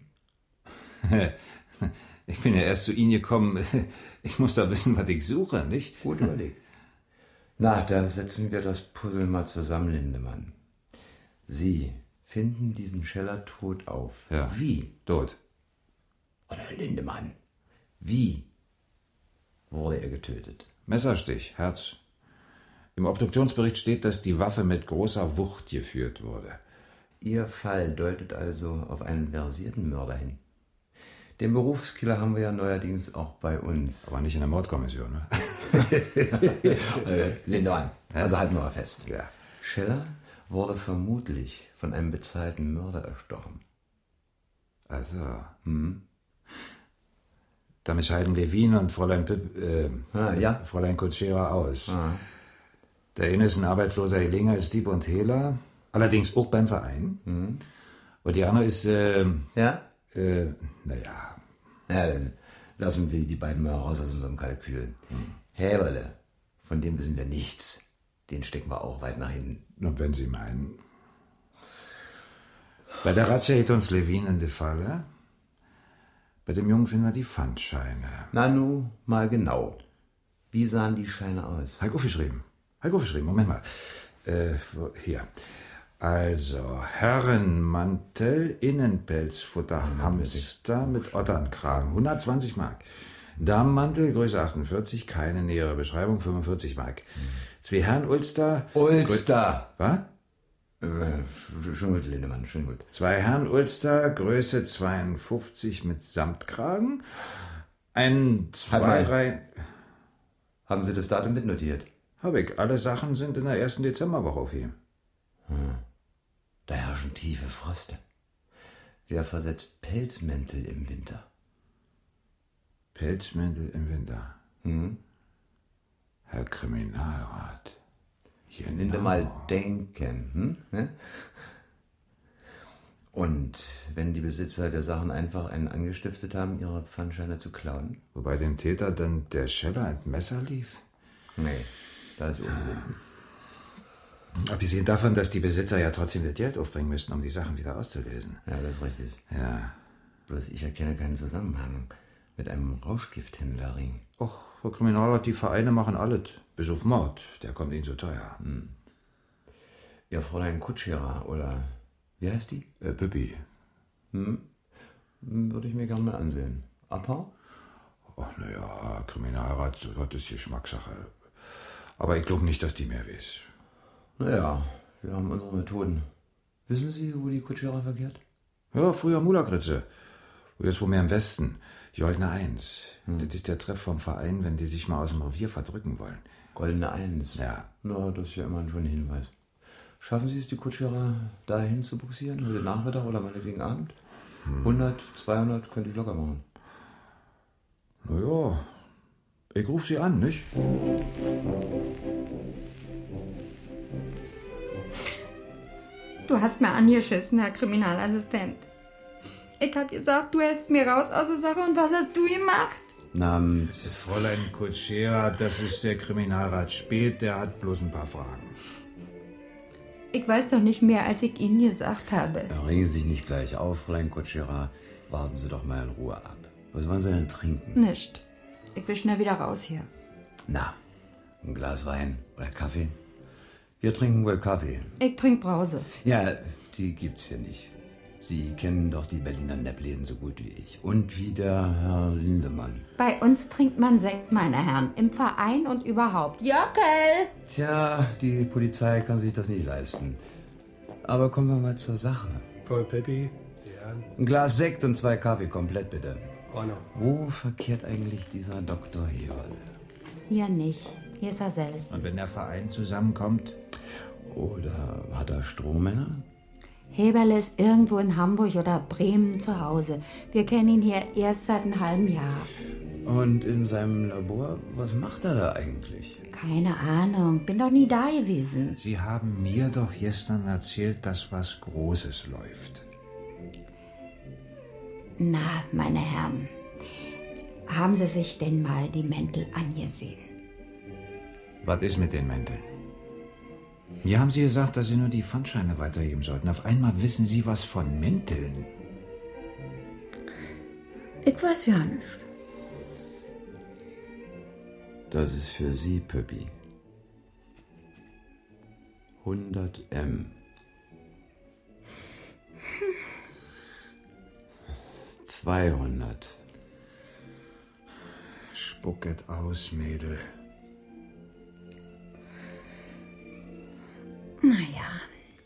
Ich bin ja erst zu Ihnen gekommen. Ich muss da wissen, was ich suche, nicht? Gut überlegt. Na, da setzen wir das Puzzle mal zusammen, Lindemann. Sie finden diesen Scheller tot auf. Ja. Wie? Tot. Oder Herr Lindemann, wie wurde er getötet? Messerstich, Herz. Im Obduktionsbericht steht, dass die Waffe mit großer Wucht geführt wurde. Ihr Fall deutet also auf einen versierten Mörder hin. Den Berufskiller haben wir ja neuerdings auch bei uns. Aber nicht in der Mordkommission, ne? Lindemann, also halten wir mal fest. Ja. Scheller wurde vermutlich von einem bezahlten Mörder erstochen. Also. Damit scheiden Levin und Fräulein ja. Fräulein Kutschera aus. Der eine ist ein arbeitsloser Helinger als Dieb und Hehler, allerdings auch beim Verein. Und die andere ist, Ja, dann lassen wir die beiden mal raus aus unserem Kalkül. Heberle, von dem wissen wir nichts. Den stecken wir auch weit nach hinten. Und wenn Sie meinen. Bei der Razzia hält uns Levin in die Falle. Bei dem Jungen finden wir die Pfandscheine. Na nu, mal genau. Wie sahen die Scheine aus? Heiko aufgeschrieben, Moment mal. Hier. Also, Herrenmantel, Innenpelzfutter, Hamster mit Otternkragen, 120 Mark. Damenmantel, Größe 48, keine nähere Beschreibung, 45 Mark. 2 Herrenulster. Ulster! Was? Schon gut, Lindemann, schon gut. 2 Herrenulster, Größe 52 mit Samtkragen. Ein Zweireihen. Haben Sie das Datum mitnotiert? Hab ich. Alle Sachen sind in der ersten Dezemberwoche auf ihm. Da herrschen tiefe Fröste. Wer versetzt Pelzmäntel im Winter? Pelzmäntel im Winter. Herr Kriminalrat. Genau. Mal denken. Und wenn die Besitzer der Sachen einfach einen angestiftet haben, ihre Pfandscheine zu klauen? Wobei dem Täter dann der Scheller ein Messer lief? Nee, da ist Unsinn. Abgesehen davon, dass die Besitzer ja trotzdem das Geld aufbringen müssten, um die Sachen wieder auszulösen. Ja, das ist richtig. Ja. Bloß ich erkenne keinen Zusammenhang mit einem Rauschgifthändlerring. Och, Herr Kriminalrat, die Vereine machen alles. Bis auf Mord, der kommt ihnen zu teuer. Ja, Fräulein Kutschera, oder wie heißt die? Pippi. Würde ich mir gerne mal ansehen. Abhau? Ach, naja, Kriminalrat, das ist Geschmackssache. Aber ich glaube nicht, dass die mehr weiß. Naja, wir haben unsere Methoden. Wissen Sie, wo die Kutschera verkehrt? Ja, früher Mulagritze. Jetzt wohl mehr im Westen. Joldner 1. Das ist der Treff vom Verein, wenn die sich mal aus dem Revier verdrücken wollen. Goldene 1? Ja. Na, das ist ja immerhin schon ein Hinweis. Schaffen Sie es, die Kutschera dahin zu buxieren? Heute Nachmittag oder meinetwegen Abend? 100, 200 könnte ich locker machen. Na ja, ich ruf sie an, nicht? Du hast mir angeschissen, Herr Kriminalassistent. Ich hab gesagt, du hältst mir raus aus der Sache und was hast du gemacht? Namens Fräulein Kutschera, das ist der Kriminalrat Speth, der hat bloß ein paar Fragen. Ich weiß doch nicht mehr, als ich Ihnen gesagt habe. Regen Sie sich nicht gleich auf, Fräulein Kutschera. Warten Sie doch mal in Ruhe ab. Was wollen Sie denn trinken? Nicht. Ich will schnell wieder raus hier. Na, ein Glas Wein oder Kaffee? Wir trinken wohl Kaffee. Ich trink Brause. Ja, die gibt's hier nicht. Sie kennen doch die Berliner Neppläden so gut wie ich. Und wie der Herr Lindemann. Bei uns trinkt man Sekt, meine Herren. Im Verein und überhaupt. Jockel! Tja, die Polizei kann sich das nicht leisten. Aber kommen wir mal zur Sache. Voll Peppi. Ja. Ein Glas Sekt und 2 Kaffee komplett, bitte. Ordnung. Wo verkehrt eigentlich dieser Dr. Heberle? Hier nicht. Hier ist er selten. Und wenn der Verein zusammenkommt? Oder hat er Strohmänner? Heberle ist irgendwo in Hamburg oder Bremen zu Hause. Wir kennen ihn hier erst seit einem halben Jahr. Und in seinem Labor, was macht er da eigentlich? Keine Ahnung, bin doch nie da gewesen. Sie haben mir doch gestern erzählt, dass was Großes läuft. Na, meine Herren, haben Sie sich denn mal die Mäntel angesehen? Was ist mit den Mänteln? Mir haben Sie gesagt, dass Sie nur die Pfandscheine weitergeben sollten. Auf einmal wissen Sie was von Mänteln. Ich weiß ja nicht. Das ist für Sie, Püppi. 100 M. 200. Spucket aus, Mädel. Naja.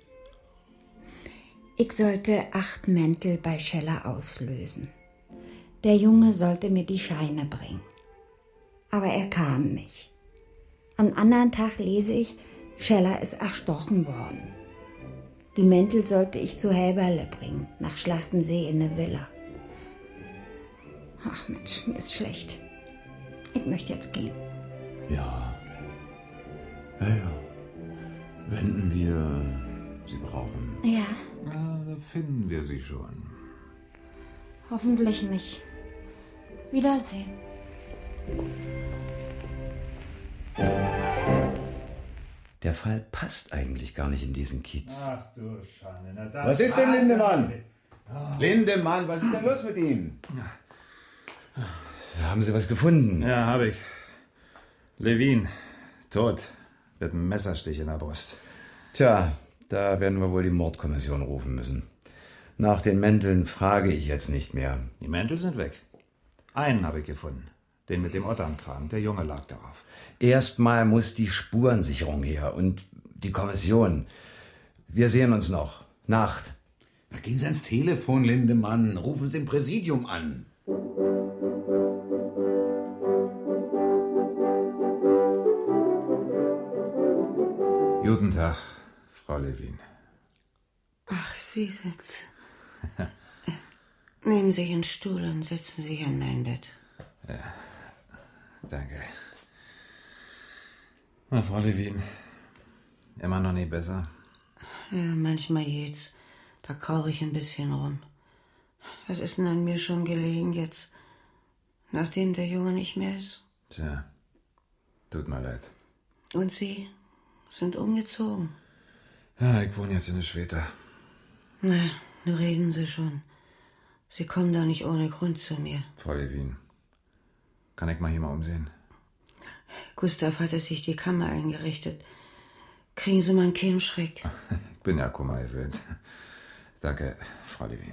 Ich sollte 8 Mäntel bei Scheller auslösen. Der Junge sollte mir die Scheine bringen. Aber er kam nicht. Am anderen Tag lese ich, Scheller ist erstochen worden. Die Mäntel sollte ich zu Heberle bringen, nach Schlachtensee in eine Villa. Ach Mensch, mir ist schlecht. Ich möchte jetzt gehen. Ja. Ja. Wenn wir Sie brauchen. Ja, Ja, da finden wir Sie schon. hoffentlich nicht. Wiedersehen. Der Fall passt eigentlich gar nicht in diesen Kiez. Ach du Schande. Na, das Was ist denn, Lindemann? Lindemann, was ist denn los mit Ihnen? Haben Sie was gefunden? Ja, habe ich. Levin, tot. Mit einem Messerstich in der Brust. Tja, da werden wir wohl die Mordkommission rufen müssen. Nach den Mänteln frage ich jetzt nicht mehr. Die Mäntel sind weg. Einen habe ich gefunden. Den mit dem Otternkragen. Der Junge lag darauf. Erstmal muss die Spurensicherung her und die Kommission. Wir sehen uns noch. Nacht. Na, gehen Sie ans Telefon, Lindemann. Rufen Sie im Präsidium an. Guten Tag, Frau Levin. Ach, Sie sitzen. Nehmen Sie sich einen Stuhl und setzen sich an mein Bett. Ja, danke. Na, Frau Levin, immer noch nie besser? Ja, manchmal geht's. Da kauere ich ein bisschen rum. Was ist denn an mir schon gelegen jetzt, nachdem der Junge nicht mehr ist? Tja, tut mir leid. Und Sie sind umgezogen? Ja, ich wohne jetzt in der Schweta. Na, nur reden Sie schon. Sie kommen da nicht ohne Grund zu mir. Frau Levin, kann ich mal hier mal umsehen? Gustav hatte sich die Kammer eingerichtet. Kriegen Sie mal keinen Schreck. Ich bin ja Kummer gewöhnt. Danke, Frau Levin.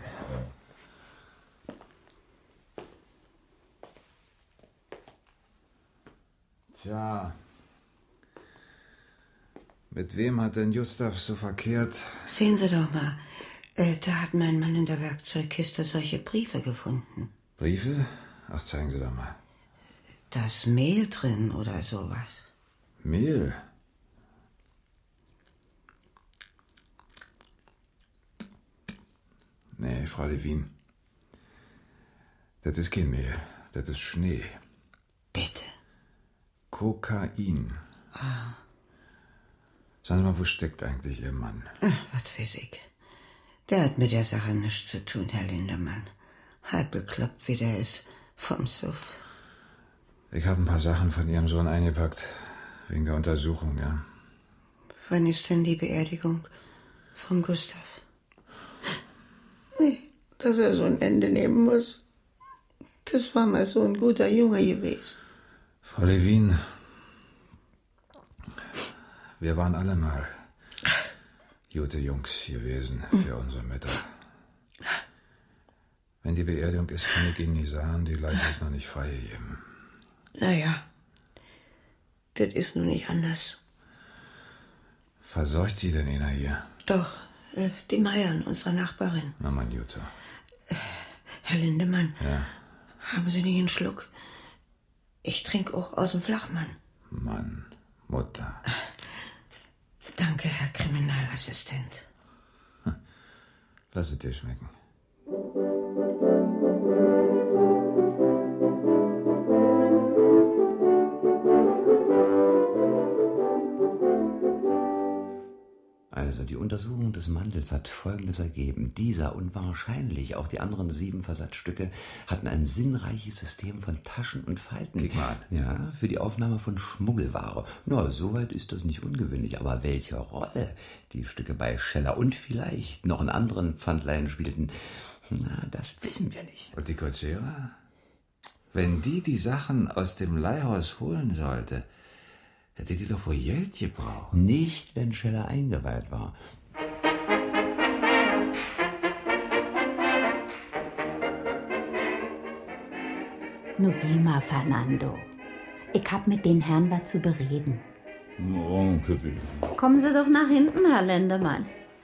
Tja. Mit wem hat denn Gustav so verkehrt? Sehen Sie doch mal. Da hat mein Mann in der Werkzeugkiste solche Briefe gefunden. Briefe? Ach, zeigen Sie doch mal. Da ist Mehl drin oder sowas. Mehl? Nee, Frau Levin. Das ist kein Mehl. Das ist Schnee. Bitte? Kokain. Ah. Sagen Sie mal, wo steckt eigentlich Ihr Mann? Was weiß ich. Der hat mit der Sache nichts zu tun, Herr Lindemann. Halb bekloppt, wie der ist, vom Suff. Ich habe ein paar Sachen von Ihrem Sohn eingepackt. Wegen der Untersuchung, ja. Wann ist denn die Beerdigung von Gustav? Nee, dass er so ein Ende nehmen muss. Das war mal so ein guter Junge gewesen. Frau Levin, wir waren alle mal gute Jungs gewesen für unsere Mütter. Wenn die Beerdigung ist, kann ich Ihnen nicht sagen, die Leiche ist noch nicht freigegeben. Naja, das ist nun nicht anders. Versorgt Sie denn einer hier? Doch, die Meiern, unsere Nachbarin. Na, mein Jutta. Herr Lindemann, Ja, haben Sie nicht einen Schluck? Ich trinke auch aus dem Flachmann. Mann, Mutter. Danke, Herr Kriminalassistent. Lass es dir schmecken. Also, die Untersuchung des Mantels hat Folgendes ergeben. Dieser und wahrscheinlich auch die anderen 7 Versatzstücke hatten ein sinnreiches System von Taschen und Falten. Guck mal an. Ja, für die Aufnahme von Schmuggelware. Na, soweit ist das nicht ungewöhnlich. Aber welche Rolle die Stücke bei Scheller und vielleicht noch in anderen Pfandleihen spielten, na, das wissen wir nicht. Und die Cochera? Wenn die Sachen aus dem Leihhaus holen sollte, hätte die doch wohl Geld gebraucht. Nicht, wenn Scheller eingeweiht war. Nu geh mal, Fernando. Ich hab mit den Herren was zu bereden. Morgen, Pippi. Kommen Sie doch nach hinten, Herr Lindemann.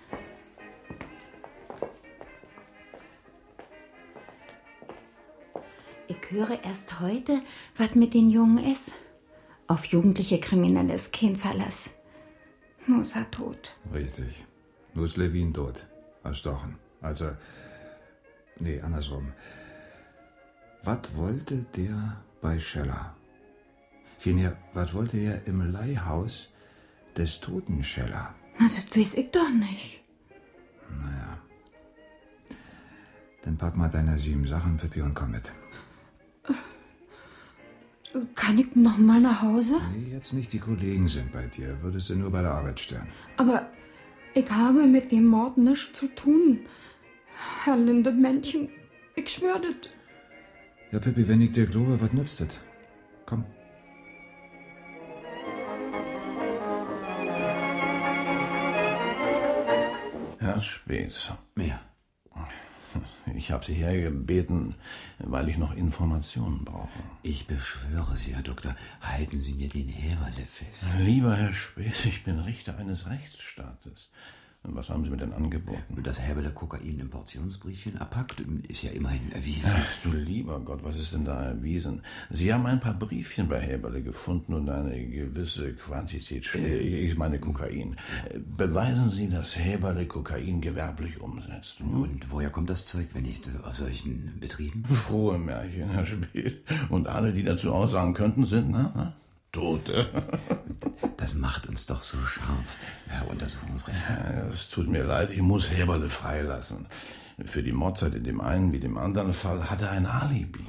Ich höre erst heute, was mit den Jungen ist. Auf jugendliche Kriminelle ist kein Verlass. Nur ist er tot. Richtig. Nur ist Levin tot. Erstochen. Also, nee, andersrum. Was wollte der bei Scheller? Vielmehr, was wollte er im Leihhaus des toten Scheller? Na, das weiß ich doch nicht. Naja. Dann pack mal deine 7 Sachen, Pippi, und komm mit. Kann ich noch mal nach Hause? Nee, jetzt nicht, die Kollegen sind bei dir. Würdest du nur bei der Arbeit stören. Aber ich habe mit dem Mord nichts zu tun. Herr Lindemännchen, ich schwör das. Ja, Pippi, wenn ich dir glaube, was nützt das? Komm. Herr Späth. Ja. Ich habe Sie hergebeten, weil ich noch Informationen brauche. Ich beschwöre Sie, Herr Doktor, halten Sie mir den Häberle fest. Lieber Herr Späth, ich bin Richter eines Rechtsstaates. Was haben Sie mir denn angeboten? Dass Häberle Kokain im Portionsbriefchen abpackt, ist ja immerhin erwiesen. Ach du lieber Gott, was ist denn da erwiesen? Sie haben ein paar Briefchen bei Häberle gefunden und eine gewisse Quantität, ich meine Kokain. Beweisen Sie, dass Häberle Kokain gewerblich umsetzt. Und woher kommt das Zeug, wenn nicht aus solchen Betrieben? Frohe Märchen, Herr Späth. Und alle, die dazu aussagen könnten, sind, Tote. Das macht uns doch so scharf, Herr Untersuchungsrichter. Es tut mir leid, ich muss Häberle freilassen. Für die Mordzeit in dem einen wie dem anderen Fall hat er ein Alibi.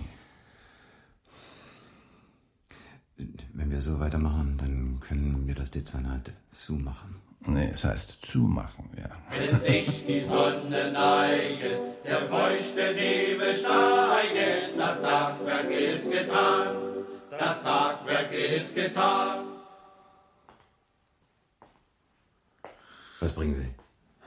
Wenn wir so weitermachen, dann können wir das Dezernat zumachen. Nee, es heißt zumachen, ja. Wenn sich die Sonne neige, der feuchte Nebel steige, das Tagwerk ist getan, das Tagwerk ist getan. Was bringen Sie?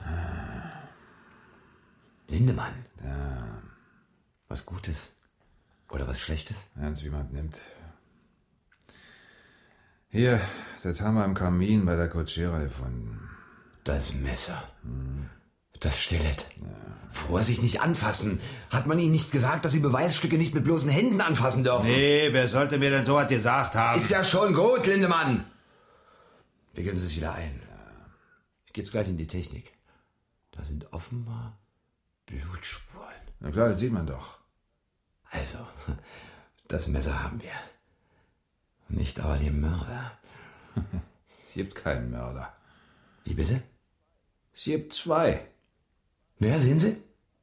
Lindemann. Ja. Was Gutes? Oder was Schlechtes? Ernst, wie man nimmt. Hier, Das haben wir im Kamin bei der Kutschera gefunden. Das Messer. Das Stilett. Vorsicht, nicht anfassen. Hat man Ihnen nicht gesagt, dass Sie Beweisstücke nicht mit bloßen Händen anfassen dürfen? Nee, wer sollte mir denn sowas gesagt haben? Ist ja schon gut, Lindemann. Wickeln Sie es wieder ein. Ich geb's gleich in die Technik. Da sind offenbar Blutspuren. Na klar, das sieht man doch. Also, das Messer haben wir. Nicht aber den Mörder. Es gibt keinen Mörder. Wie bitte? Es gibt 2. Ja, sehen Sie?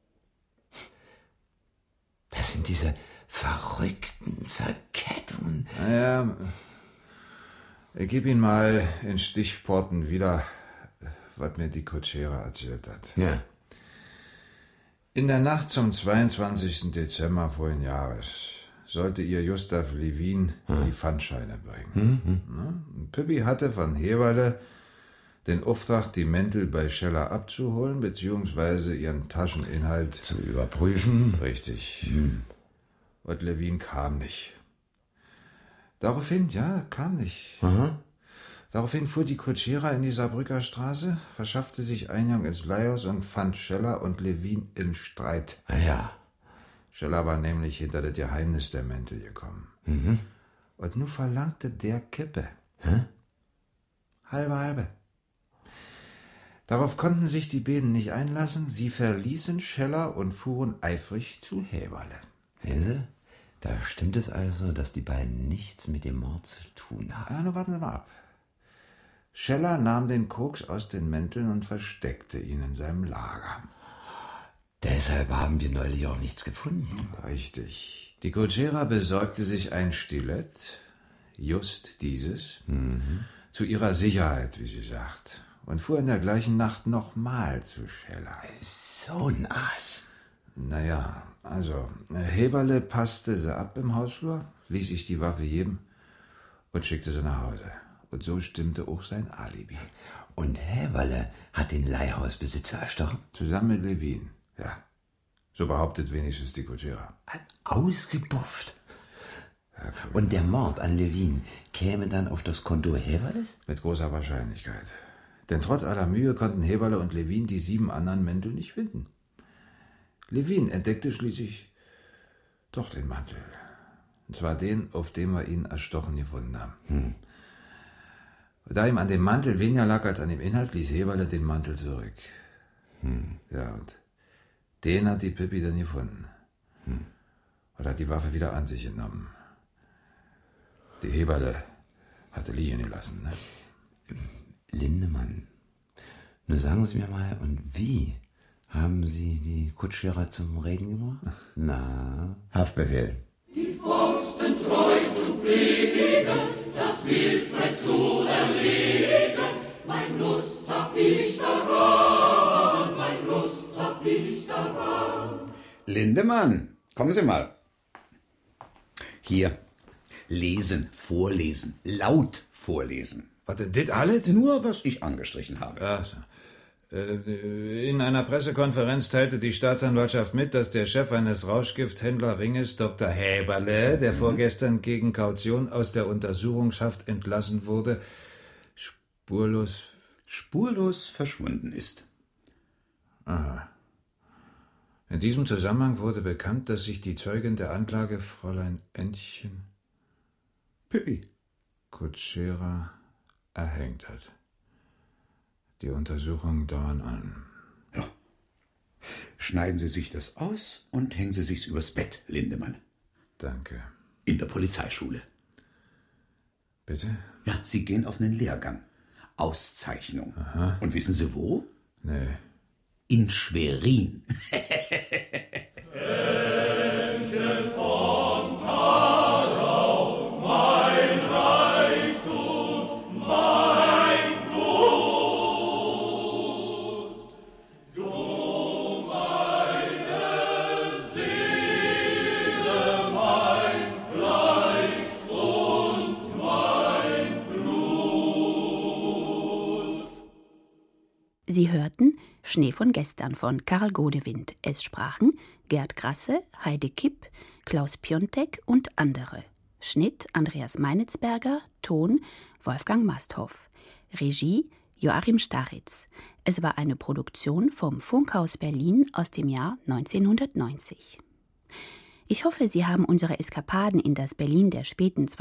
Das sind diese verrückten Verkettungen. Naja, ich gebe Ihnen mal in Stichworten wieder, was mir die Kutschera erzählt hat. Ja. In der Nacht zum 22. Dezember vorigen Jahres sollte ihr Gustav Levin die Pfandscheine bringen. Pippi hatte von Heberle den Auftrag, die Mäntel bei Scheller abzuholen, beziehungsweise ihren Tascheninhalt zu überprüfen. Richtig. Und Levin kam nicht. Daraufhin fuhr die Kutschera in die Saarbrücker Straße, verschaffte sich Eingang ins Leihhaus und fand Scheller und Levin im Streit. Ah ja. Scheller war nämlich hinter das Geheimnis der Mäntel gekommen. Und nun verlangte der Kippe. Halbe. Darauf konnten sich die beiden nicht einlassen. Sie verließen Scheller und fuhren eifrig zu Heberle. Sehen Sie? Da stimmt es also, dass die beiden nichts mit dem Mord zu tun haben. Ja, nun warten Sie mal ab. Scheller nahm den Koks aus den Mänteln und versteckte ihn in seinem Lager. Deshalb haben wir neulich auch nichts gefunden. Richtig. Die Kutschera besorgte sich ein Stilett, just dieses, zu ihrer Sicherheit, wie sie sagt, und fuhr in der gleichen Nacht nochmal zu Scheller. So ein Aas. Naja, also, Heberle passte sie ab im Hausflur, ließ sich die Waffe geben und schickte sie nach Hause. Und so stimmte auch sein Alibi. Und Heberle hat den Leihhausbesitzer erstochen? Zusammen mit Levin, ja. So behauptet wenigstens die Kutschera. Ausgebufft. Und der Mord an Levin käme dann auf das Konto Heberles? Mit großer Wahrscheinlichkeit. Denn trotz aller Mühe konnten Heberle und Levin die 7 anderen Mäntel nicht finden. Levin entdeckte schließlich doch den Mantel. Und zwar den, auf dem wir ihn erstochen gefunden haben. Da ihm an dem Mantel weniger lag als an dem Inhalt, ließ Heberle den Mantel zurück. Ja, und den hat die Pippi dann gefunden. Und hat die Waffe wieder an sich genommen. Die Heberle hatte liegen gelassen, ne? Lindemann, nur sagen Sie mir mal, und wie haben Sie die Kutschera zum Reden gebracht? Na, Haftbefehl. Die Pfosten treu zu pflegen, das Wildbret zu erlegen, mein Lust hab ich daran, mein Lust hab ich daran. Lindemann, kommen Sie mal. Hier, lesen, vorlesen, laut vorlesen. Was denn das alles? Nur, was ich angestrichen habe. Ja, in einer Pressekonferenz teilte die Staatsanwaltschaft mit, dass der Chef eines Rauschgifthändlerringes, Dr. Heberle, der vorgestern gegen Kaution aus der Untersuchungshaft entlassen wurde, spurlos verschwunden ist. Aha. In diesem Zusammenhang wurde bekannt, dass sich die Zeugin der Anklage, Fräulein Entchen Pippi Kutschera, erhängt hat. Die Untersuchungen dauern an. Ja. Schneiden Sie sich das aus und hängen Sie sich's übers Bett, Lindemann. Danke. In der Polizeischule. Bitte? Ja, Sie gehen auf einen Lehrgang. Auszeichnung. Aha. Und wissen Sie wo? Nee. In Schwerin. Grenzen von Thalau, mein Reichtum, mein Gut. Du meine Seele, mein Fleisch und mein Blut. Sie hörten Schnee von gestern von Karl Godewind. Es sprachen Gerd Grasse, Heide Kipp, Klaus Piontek und andere. Schnitt Andreas Meinitzberger, Ton Wolfgang Masthoff, Regie Joachim Staritz. Es war eine Produktion vom Funkhaus Berlin aus dem Jahr 1990. Ich hoffe, Sie haben unsere Eskapaden in das Berlin der späten